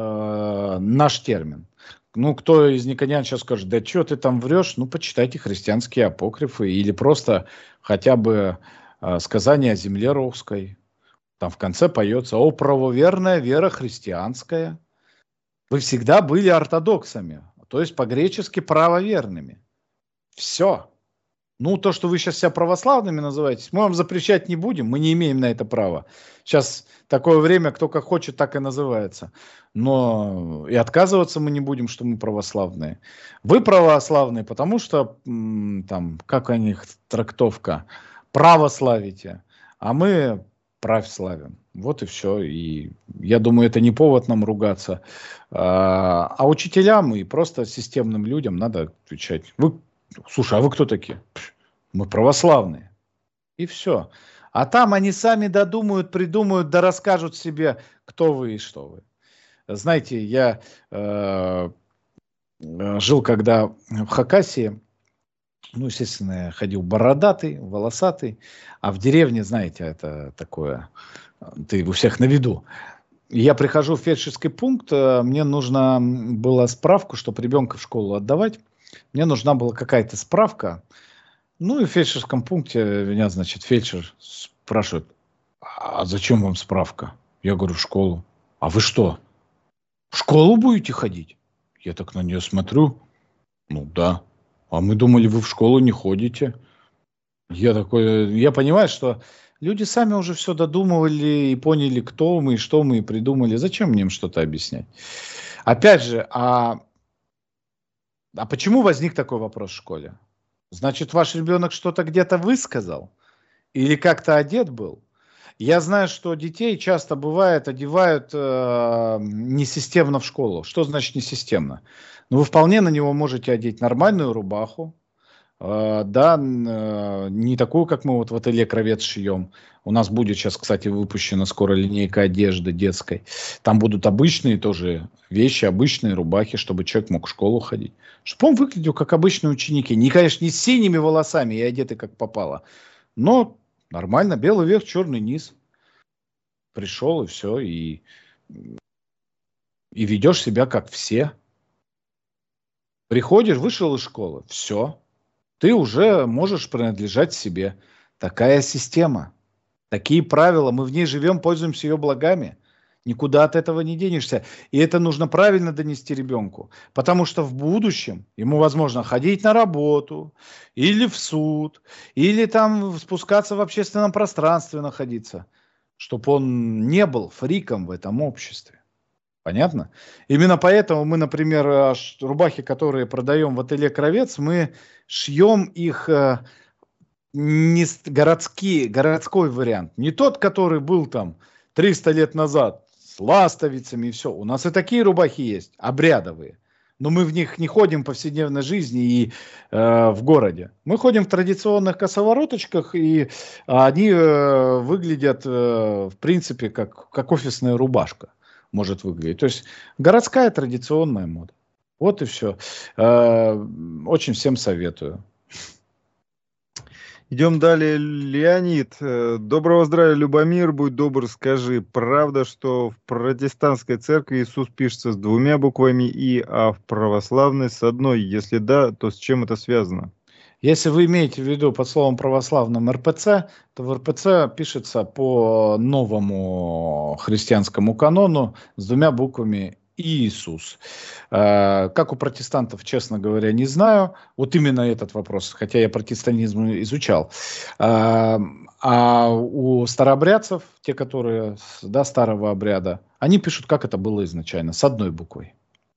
Speaker 3: э, наш термин. Ну, кто из никониан сейчас скажет: да что ты там врешь? Ну, почитайте христианские апокрифы или просто хотя бы э, сказание о земле русской. Там в конце поется: о, правоверная вера христианская. Вы всегда были ортодоксами, то есть по-гречески правоверными. Все. Ну, то, что вы сейчас себя православными называете, мы вам запрещать не будем, мы не имеем на это права. Сейчас такое время, кто как хочет, так и называется. Но и отказываться мы не будем, что мы православные. Вы православные, потому что, там, как у них трактовка, православите, а мы православим. Вот и все. И я думаю, это не повод нам ругаться. А, а учителям и просто системным людям надо отвечать: вы, слушай, а вы кто такие? Мы православные. И все. А там они сами додумают, придумают, да расскажут себе, кто вы и что вы. Знаете, я э, жил когда в Хакасии. Ну, естественно, я ходил бородатый, волосатый. А в деревне, знаете, это такое, ты у всех на виду. Я прихожу в фельдшерский пункт, мне нужна была справку, чтобы ребенка в школу отдавать. Мне нужна была какая-то справка. Ну и в фельдшерском пункте меня, значит, фельдшер спрашивает: а зачем вам справка? Я говорю: в школу. А вы что, в школу будете ходить? Я так на нее смотрю. Ну да. А мы думали, вы в школу не ходите. Я такой, я понимаю, что люди сами уже все додумывали и поняли, кто мы и что мы, и придумали. Зачем мне им что-то объяснять? Опять же, а, а почему возник такой вопрос в школе? Значит, ваш ребенок что-то где-то высказал? Или как-то одет был? Я знаю, что детей часто бывает одевают э, несистемно в школу. Что значит несистемно? Ну, вы вполне на него можете одеть нормальную рубаху, э, да, э, не такую, как мы вот в ателье Кровец шьем. У нас будет сейчас, кстати, выпущена скоро линейка одежды детской. Там будут обычные тоже вещи, обычные рубахи, чтобы человек мог в школу ходить. Чтобы он выглядел как обычные ученики. Не, конечно, не с синими волосами и одеты как попало, но нормально, белый верх, черный низ. Пришел и все, и, и ведешь себя как все. Приходишь, вышел из школы, все. Ты уже можешь принадлежать себе. Такая система, такие правила, мы в ней живем, пользуемся ее благами. Никуда от этого не денешься. И это нужно правильно донести ребенку. Потому что в будущем ему возможно ходить на работу, или в суд, или там спускаться в общественном пространстве находиться, чтобы он не был фриком в этом обществе. Понятно? Именно поэтому мы, например, рубахи, которые продаем в ателье Кровец, мы шьем их не городские, городской вариант. Не тот, который был там триста лет назад, с ластовицами и все. У нас и такие рубахи есть, обрядовые. Но мы в них не ходим в повседневной жизни и э, в городе. Мы ходим в традиционных косовороточках, и они э, выглядят, э, в принципе, как, как офисная рубашка может выглядеть. То есть городская традиционная мода. Вот и все. Э, очень всем советую.
Speaker 2: Идем далее, Леонид. Доброго здравия, Любомир, будь добр, скажи, правда, что в протестантской церкви Иисус пишется с двумя буквами «и», а в православной с одной? Если да, то с чем это связано?
Speaker 3: Если вы имеете в виду под словом православным эр пэ цэ, то в эр пэ цэ пишется по новому христианскому канону с двумя буквами Иисус. Э, Как у протестантов, честно говоря, не знаю. Вот именно этот вопрос, хотя я протестантизм изучал. Э, А у старообрядцев, те, которые с- да, старого обряда, они пишут, как это было изначально, с одной буквой.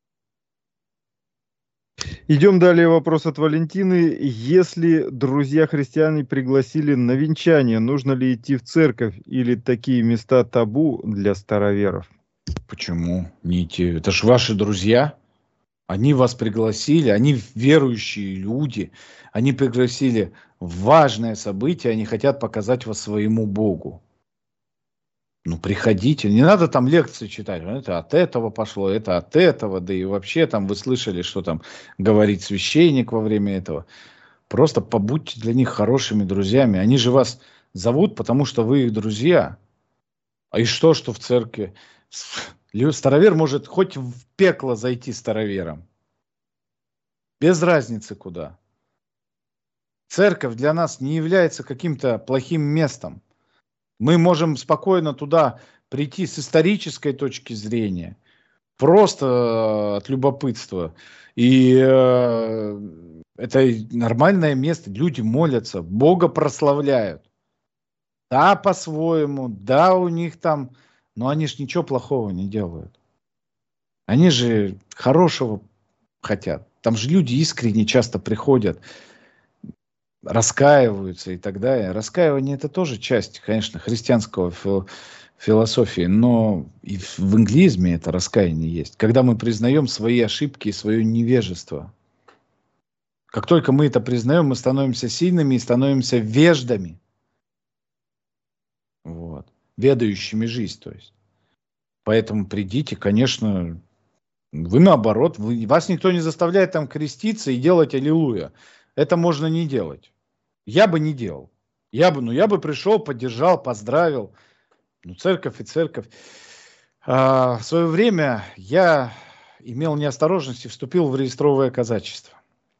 Speaker 2: Идем далее. Вопрос от Валентины. Если друзья-христиане пригласили на венчание, нужно ли идти в церковь или такие места табу для староверов?
Speaker 3: Почему не идти? Это же ваши друзья. Они вас пригласили, они верующие люди. Они пригласили в важное событие, они хотят показать вас своему Богу. Ну, приходите. Не надо там лекции читать. Это от этого пошло, это от этого. Да и вообще там вы слышали, что там говорит священник во время этого. Просто побудьте для них хорошими друзьями. Они же вас зовут, потому что вы их друзья. А и что, что в церкви? Лю- Старовер может хоть в пекло зайти старовером. Без разницы куда. Церковь для нас не является каким-то плохим местом. Мы можем спокойно туда прийти с исторической точки зрения, просто э, от любопытства. И э, это нормальное место. Люди молятся, Бога прославляют. Да, по-своему, да, у них там, но они же ничего плохого не делают. Они же хорошего хотят. Там же люди искренне часто приходят, раскаиваются и так далее. Раскаивание это тоже часть, конечно, христианского фил- философии, но и в в инглизме это раскаяние есть. Когда мы признаем свои ошибки и свое невежество. Как только мы это признаем, мы становимся сильными и становимся веждами. Вот. Ведающими жизнь, то есть. Поэтому придите, конечно, вы наоборот, вы, вас никто не заставляет там креститься и делать аллилуйя. Это можно не делать. Я бы не делал. Я бы, ну, я бы пришел, поддержал, поздравил. Ну, церковь и церковь. А, в свое время я имел неосторожность и вступил в реестровое казачество.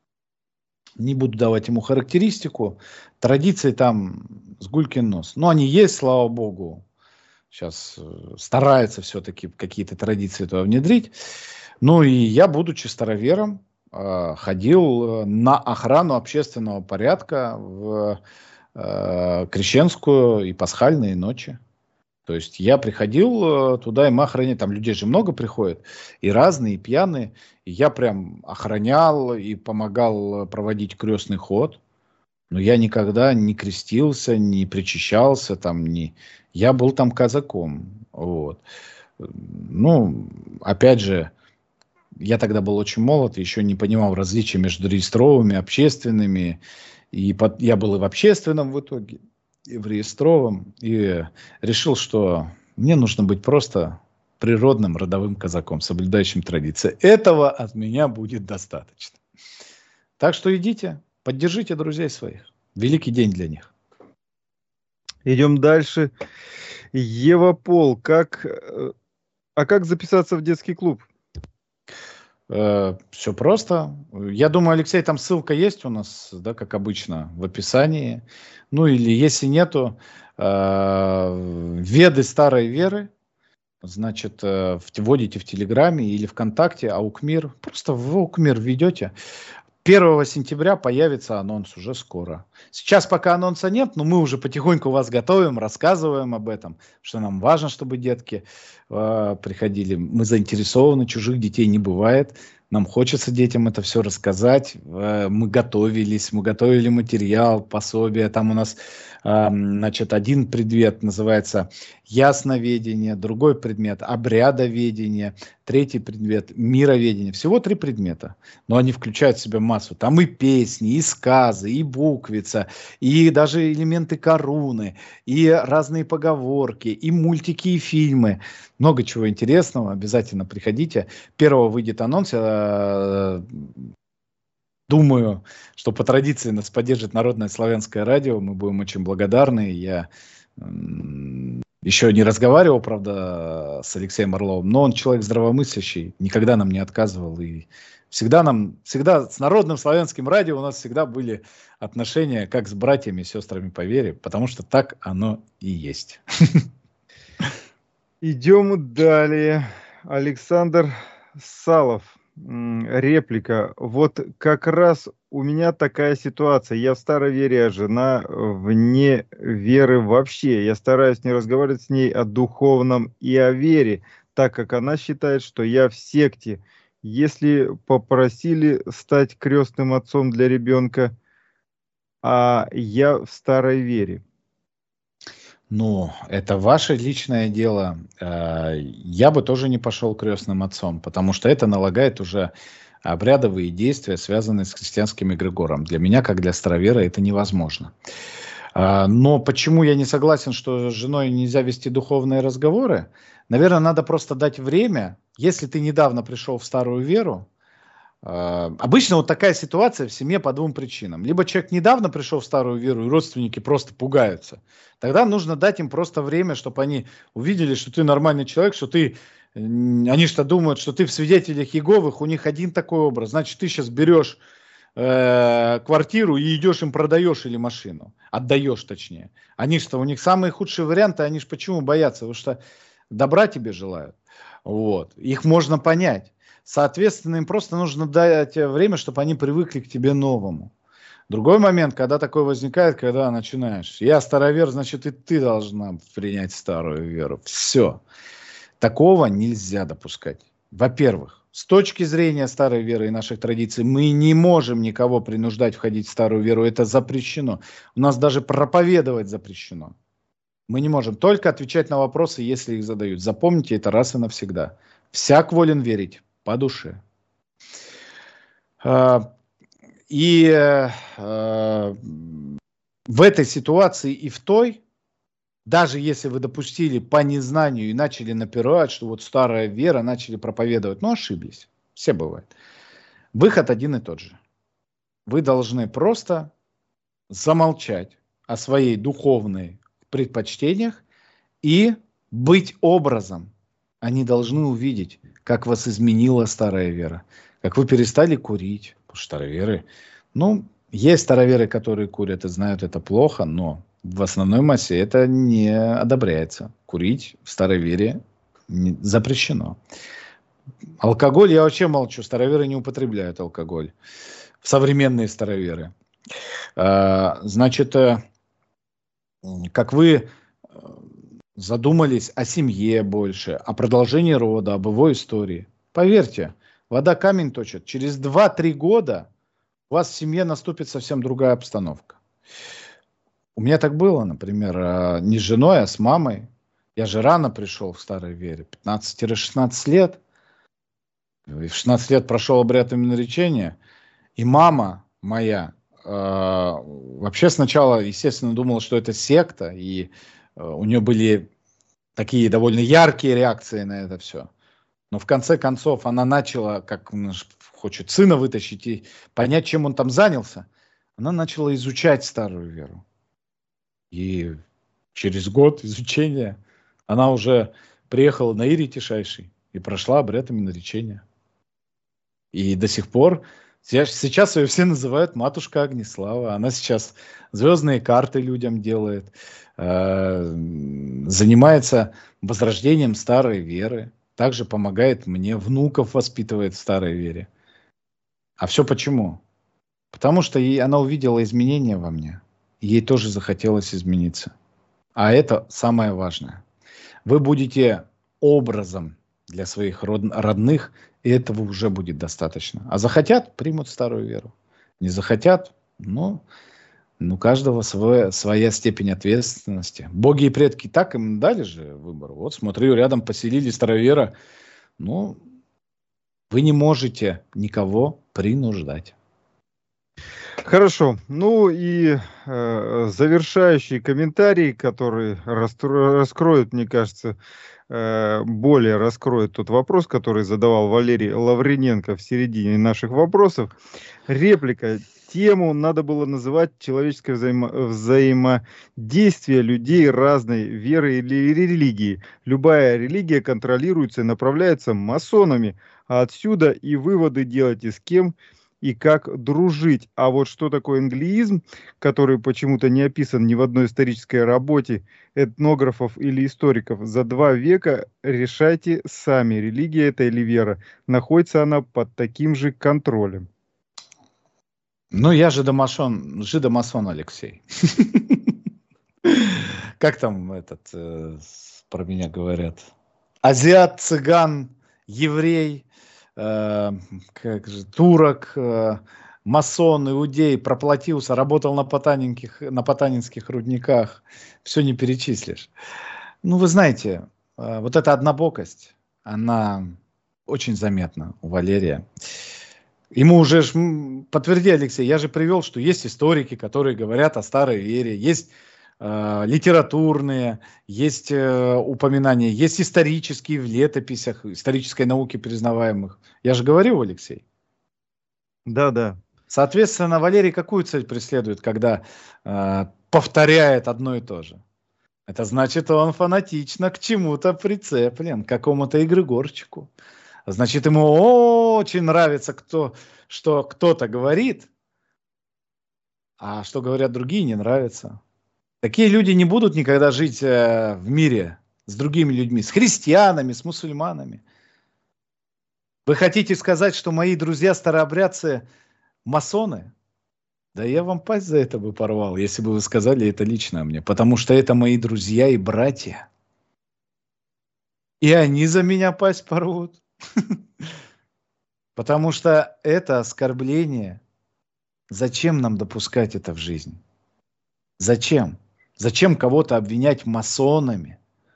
Speaker 3: Не буду давать ему характеристику. Традиции там с гулькин нос. Но они есть, слава богу. Сейчас э, стараются все-таки какие-то традиции туда внедрить. Ну и я, будучи старовером, э, ходил э, на охрану общественного порядка в э, крещенскую и пасхальные ночи. То есть я приходил э, туда, и мы охраняли, там людей же много приходит, и разные, и пьяные. И я прям охранял и помогал э, проводить крестный ход. Но я никогда не крестился, не причащался, там, не... я был там казаком. Вот. Ну, опять же, я тогда был очень молод, еще не понимал различия между реестровыми, общественными. И под... я был и в общественном в итоге, и в реестровом. И решил, что мне нужно быть просто природным родовым казаком, соблюдающим традиции. Этого от меня будет достаточно. Так что идите, поддержите друзей своих. Великий день для них.
Speaker 2: Идем дальше. Ева Пол, как, э, а как записаться в детский клуб?
Speaker 3: Э, все просто. Я думаю, Алексей, там ссылка есть у нас, да, как обычно, в описании. Ну или если нету, э, Веды старой веры, значит, э, в- вводите в Телеграме или ВКонтакте Аукмир. Просто в Аукмир введете. первого сентября появится анонс уже скоро. Сейчас пока анонса нет, но мы уже потихоньку вас готовим, рассказываем об этом, что нам важно, чтобы детки э, приходили. Мы заинтересованы, чужих детей не бывает. Нам хочется детям это все рассказать. Э, мы готовились, мы готовили материал, пособие. Там у нас, э, значит, один предмет называется ясноведение, другой предмет обрядоведение, третий предмет мироведение. Всего три предмета. Но они включают в себя массу. Там и песни, и сказы, и буквица, и даже элементы коруны, и разные поговорки, и мультики, и фильмы. Много чего интересного. Обязательно приходите. Первого выйдет анонс. Я думаю, что по традиции нас поддержит Народное славянское радио. Мы будем очень благодарны. Я Еще не разговаривал, правда, с Алексеем Орловым, но он человек здравомыслящий, никогда нам не отказывал. И всегда нам, всегда с Народным славянским радио у нас всегда были отношения как с братьями и сестрами по вере, потому что так оно и есть.
Speaker 2: Идем далее. Александр Салов. Реплика. Вот как раз у меня такая ситуация. Я в старой вере, а жена вне веры вообще. Я стараюсь не разговаривать с ней о духовном и о вере, так как она считает, что я в секте. Если попросили стать крестным отцом для ребенка, а я в старой вере.
Speaker 3: Ну, это ваше личное дело. Я бы тоже не пошел крестным отцом, потому что это налагает уже обрядовые действия, связанные с христианским эгрегором. Для меня, как для старовера, это невозможно. Но почему я не согласен, что с женой нельзя вести духовные разговоры? Наверное, надо просто дать время. Если ты недавно пришел в старую веру, обычно вот такая ситуация в семье по двум причинам. Либо человек недавно пришел в старую веру, и родственники просто пугаются. Тогда нужно дать им просто время, чтобы они увидели, что ты нормальный человек, что ты... Они что думают, что ты в свидетелях Иеговых, у них один такой образ. Значит, ты сейчас берешь э, квартиру и идешь им продаешь или машину. Отдаешь, точнее. Они что, у них самые худшие варианты, они же почему боятся? Потому что добра тебе желают. Вот. Их можно понять. Соответственно, им просто нужно дать время, чтобы они привыкли к тебе новому. Другой момент, когда такое возникает, когда начинаешь. Я старовер, значит, и ты должна принять старую веру. Все. Такого нельзя допускать. Во-первых, с точки зрения старой веры и наших традиций, мы не можем никого принуждать входить в старую веру. Это запрещено. У нас даже проповедовать запрещено. Мы не можем только отвечать на вопросы, если их задают. Запомните это раз и навсегда. Всяк волен верить по душе. И в этой ситуации и в той, даже если вы допустили по незнанию и начали напирать, что вот старая вера, начали проповедовать, но ошиблись. Все бывает. Выход один и тот же. Вы должны просто замолчать о своей духовной предпочтениях и быть образом. Они должны увидеть, как вас изменила старая вера, как вы перестали курить. Потому что староверы, ну, есть староверы, которые курят и знают, это плохо, но в основной массе это не одобряется. Курить в старой вере запрещено. Алкоголь, я вообще молчу, староверы не употребляют алкоголь. Современные староверы. Значит, как вы задумались о семье больше, о продолжении рода, об его истории. Поверьте, вода камень точит. Через два-три года у вас в семье наступит совсем другая обстановка. У меня так было, например, не с женой, а с мамой. Я же рано пришел в старой вере, пятнадцать-шестнадцать лет. И в шестнадцать лет прошел обряд именоречения. И мама моя э, вообще сначала, естественно, думала, что это секта. И э, у нее были такие довольно яркие реакции на это все. Но в конце концов она начала, как хочет сына вытащить и понять, чем он там занялся. Она начала изучать старую веру. И через год изучения она уже приехала на Ирий Тишайший и прошла обряд именоречения. И до сих пор, сейчас ее все называют матушка Огнеслава. Она сейчас звездные карты людям делает, занимается возрождением старой веры. Также помогает мне, внуков воспитывает в старой вере. А все почему? Потому что ей, она увидела изменения во мне. И ей тоже захотелось измениться. А это самое важное. Вы будете образом для своих род, родных, и этого уже будет достаточно. А захотят, примут старую веру. Не захотят, ну, ну каждого свое, своя степень ответственности. Боги и предки так им дали же выбор. Вот смотри, рядом поселили старовера. Ну, вы не можете никого принуждать.
Speaker 2: Хорошо. Ну и э, завершающий комментарий, который растро- раскроет, мне кажется, э, более раскроет тот вопрос, который задавал Валерий Лавриненко в середине наших вопросов. Реплика. Тему надо было называть человеческое взаимо- взаимодействие людей разной веры или религии. Любая религия контролируется и направляется масонами, а отсюда и выводы делайте, с кем и как дружить. А вот что такое англиизм, который почему-то не описан ни в одной исторической работе этнографов или историков, за два века решайте сами, религия это или вера, находится она под таким же контролем.
Speaker 3: Ну, я жидомасон, жидомасон, Алексей. Как там этот э, с- про меня говорят? Азиат, цыган, еврей, э, как же, турок, э, масон, иудей, проплатился, работал на потанинских, на потанинских рудниках. Все не перечислишь. Ну, вы знаете, э, вот эта однобокость, она очень заметна у Валерия. Ему уже ж, м, подтверди, Алексей, я же привел, что есть историки, которые говорят о старой вере, есть э, литературные, есть э, упоминания, есть исторические в летописях, исторической науки признаваемых. Я же говорю, Алексей.
Speaker 2: Да, да.
Speaker 3: Соответственно, Валерий какую цель преследует, когда э, повторяет одно и то же? Это значит, он фанатично к чему-то прицеплен, к какому-то эгрегорчику. Значит, ему очень нравится, кто, что кто-то говорит, а что говорят другие, не нравится. Такие люди не будут никогда жить э, в мире с другими людьми, с христианами, с мусульманами. Вы хотите сказать, что мои друзья-старообрядцы масоны? Да я вам пасть за это бы порвал, если бы вы сказали это лично мне, потому что это мои друзья и братья. И они за меня пасть порвут. Потому что это оскорбление. Зачем нам допускать это в жизнь? Зачем? Зачем кого-то обвинять масонами?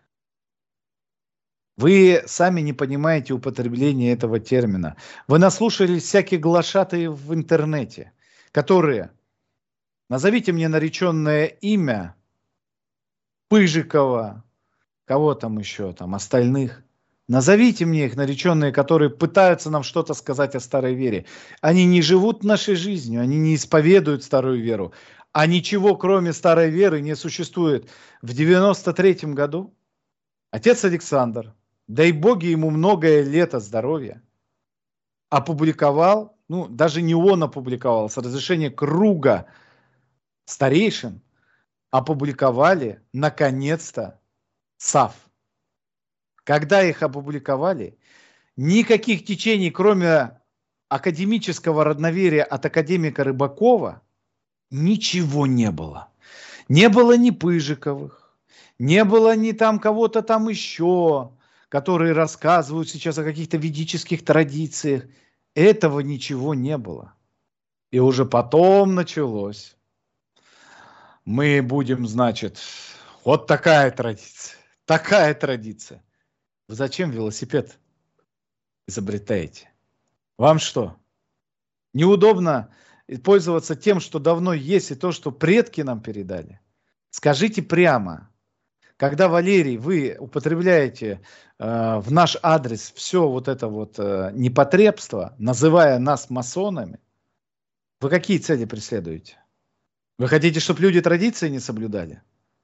Speaker 3: Вы сами не понимаете употребления этого термина. Вы наслушались всяких глашатаев в интернете, которые, назовите мне нареченное имя Пыжикова, кого там еще, там остальных. Назовите мне их нареченные, которые пытаются нам что-то сказать о старой вере. Они не живут нашей жизнью, они не исповедуют старую веру. А ничего, кроме старой веры, не существует. В девяносто третьем году отец Александр, дай боги ему многое лето здоровья, опубликовал, ну, даже не он опубликовал, с разрешения круга старейшин опубликовали, наконец-то, САФ. Когда их опубликовали, никаких течений, кроме академического родноверия от академика Рыбакова, ничего не было. Не было ни Пыжиковых, не было ни там кого-то там еще, которые рассказывают сейчас о каких-то ведических традициях. Этого ничего не было. И уже потом началось. Мы будем, значит, вот такая традиция, такая традиция. Вы зачем велосипед изобретаете? Вам что, неудобно пользоваться тем, что давно есть, и то, что предки нам передали? Скажите прямо, когда, Валерий, вы употребляете э, в наш адрес все вот это вот э, непотребство, называя нас масонами, вы какие цели преследуете? Вы хотите, чтобы люди традиции не соблюдали?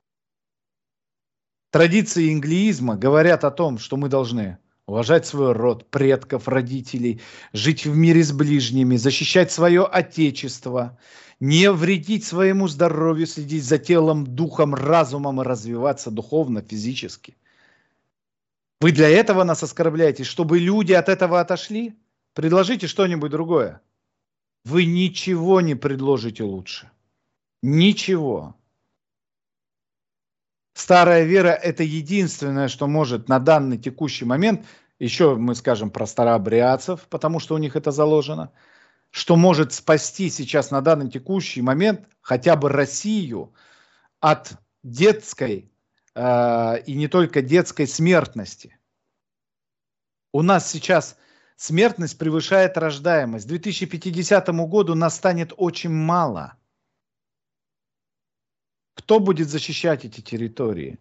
Speaker 3: Традиции инглиизма говорят о том, что мы должны уважать свой род, предков, родителей, жить в мире с ближними, защищать свое отечество, не вредить своему здоровью, следить за телом, духом, разумом и развиваться духовно, физически. Вы для этого нас оскорбляете, чтобы люди от этого отошли? Предложите что-нибудь другое. Вы ничего не предложите лучше. Ничего. Старая вера – это единственное, что может на данный текущий момент, еще мы скажем про старообрядцев, потому что у них это заложено, что может спасти сейчас на данный текущий момент хотя бы Россию от детской э, и не только детской смертности. У нас сейчас Смертность превышает рождаемость. К две тысячи пятидесятому году нас станет очень мало. Кто будет защищать эти территории?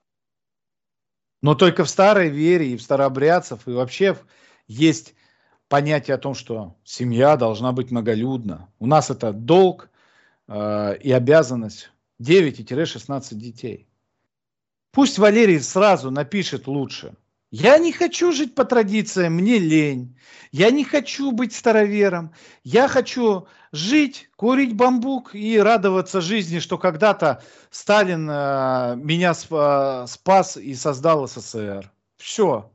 Speaker 3: Но только в старой вере и в старообрядцев, и вообще есть понятие о том, что семья должна быть многолюдна. У нас это долг э, и обязанность девять-шестнадцать детей. Пусть Валерий сразу напишет лучше. Я не хочу жить по традициям, мне лень. Я не хочу быть старовером. Я хочу жить, курить бамбук и радоваться жизни, что когда-то Сталин э, меня сп- спас и создал СССР. Все.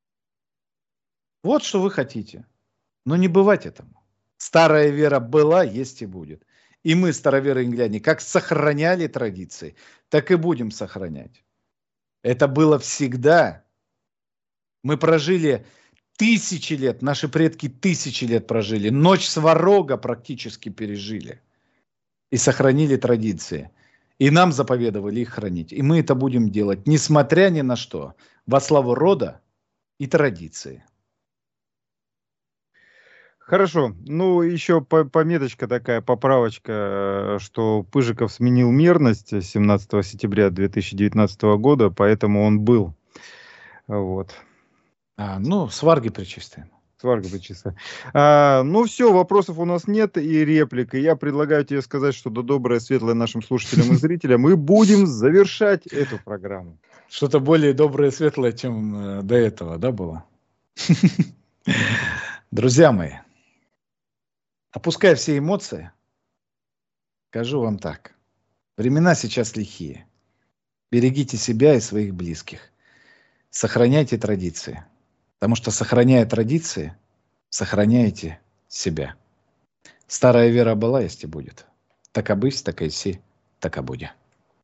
Speaker 3: Вот что вы хотите. Но не бывать этому. Старая вера была, есть и будет. И мы, староверы-ингляне, как сохраняли традиции, так и будем сохранять. Это было всегда. Мы прожили тысячи лет, наши предки тысячи лет прожили, ночь Сварога практически пережили и сохранили традиции. И нам заповедовали их хранить. И мы это будем делать, несмотря ни на что, во славу рода и традиции.
Speaker 2: Хорошо. Ну, еще пометочка такая, поправочка, что Пыжиков сменил мерность семнадцатого сентября две тысячи девятнадцатого года, поэтому он был. Вот.
Speaker 3: А, ну, сварги причисляем.
Speaker 2: Сварга причисляем. А, ну, все, вопросов у нас нет и реплик. И я предлагаю тебе сказать что-то доброе, светлое нашим слушателям и зрителям. Мы будем завершать эту программу.
Speaker 3: Что-то более доброе и светлое, чем э, до этого, да, было? Друзья мои, опуская все эмоции, скажу вам так. Времена сейчас лихие. Берегите себя и своих близких. Сохраняйте традиции. Потому что, сохраняя традиции, сохраняете себя. Старая вера была, есть и будет. Так и быть, так и си, так и будет.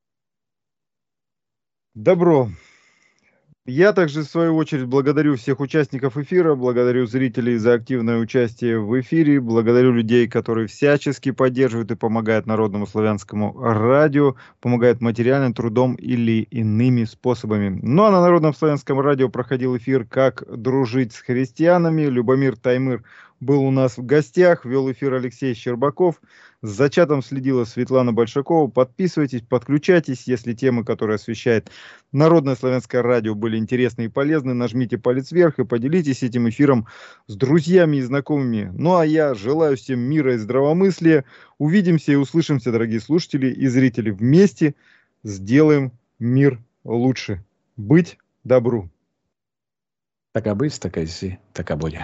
Speaker 2: Добро. Я также, в свою очередь, благодарю всех участников эфира, благодарю зрителей за активное участие в эфире, благодарю людей, которые всячески поддерживают и помогают Народному славянскому радио, помогают материальным трудом или иными способами. Ну а на Народном славянском радио проходил эфир «Как дружить с христианами». Любомир Таймыр был у нас в гостях, вел эфир Алексей Щербаков. За чатом следила Светлана Большакова. Подписывайтесь, подключайтесь. Если темы, которые освещает Народное славянское радио, были интересны и полезны, нажмите палец вверх и поделитесь этим эфиром с друзьями и знакомыми. Ну а я желаю всем мира и здравомыслия. Увидимся и услышимся, дорогие слушатели и зрители. Вместе сделаем мир лучше. Быть добру.
Speaker 3: Так и быть, так и си, так и будет.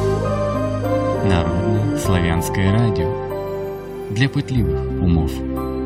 Speaker 1: Народное славянское радио для пытливых умов.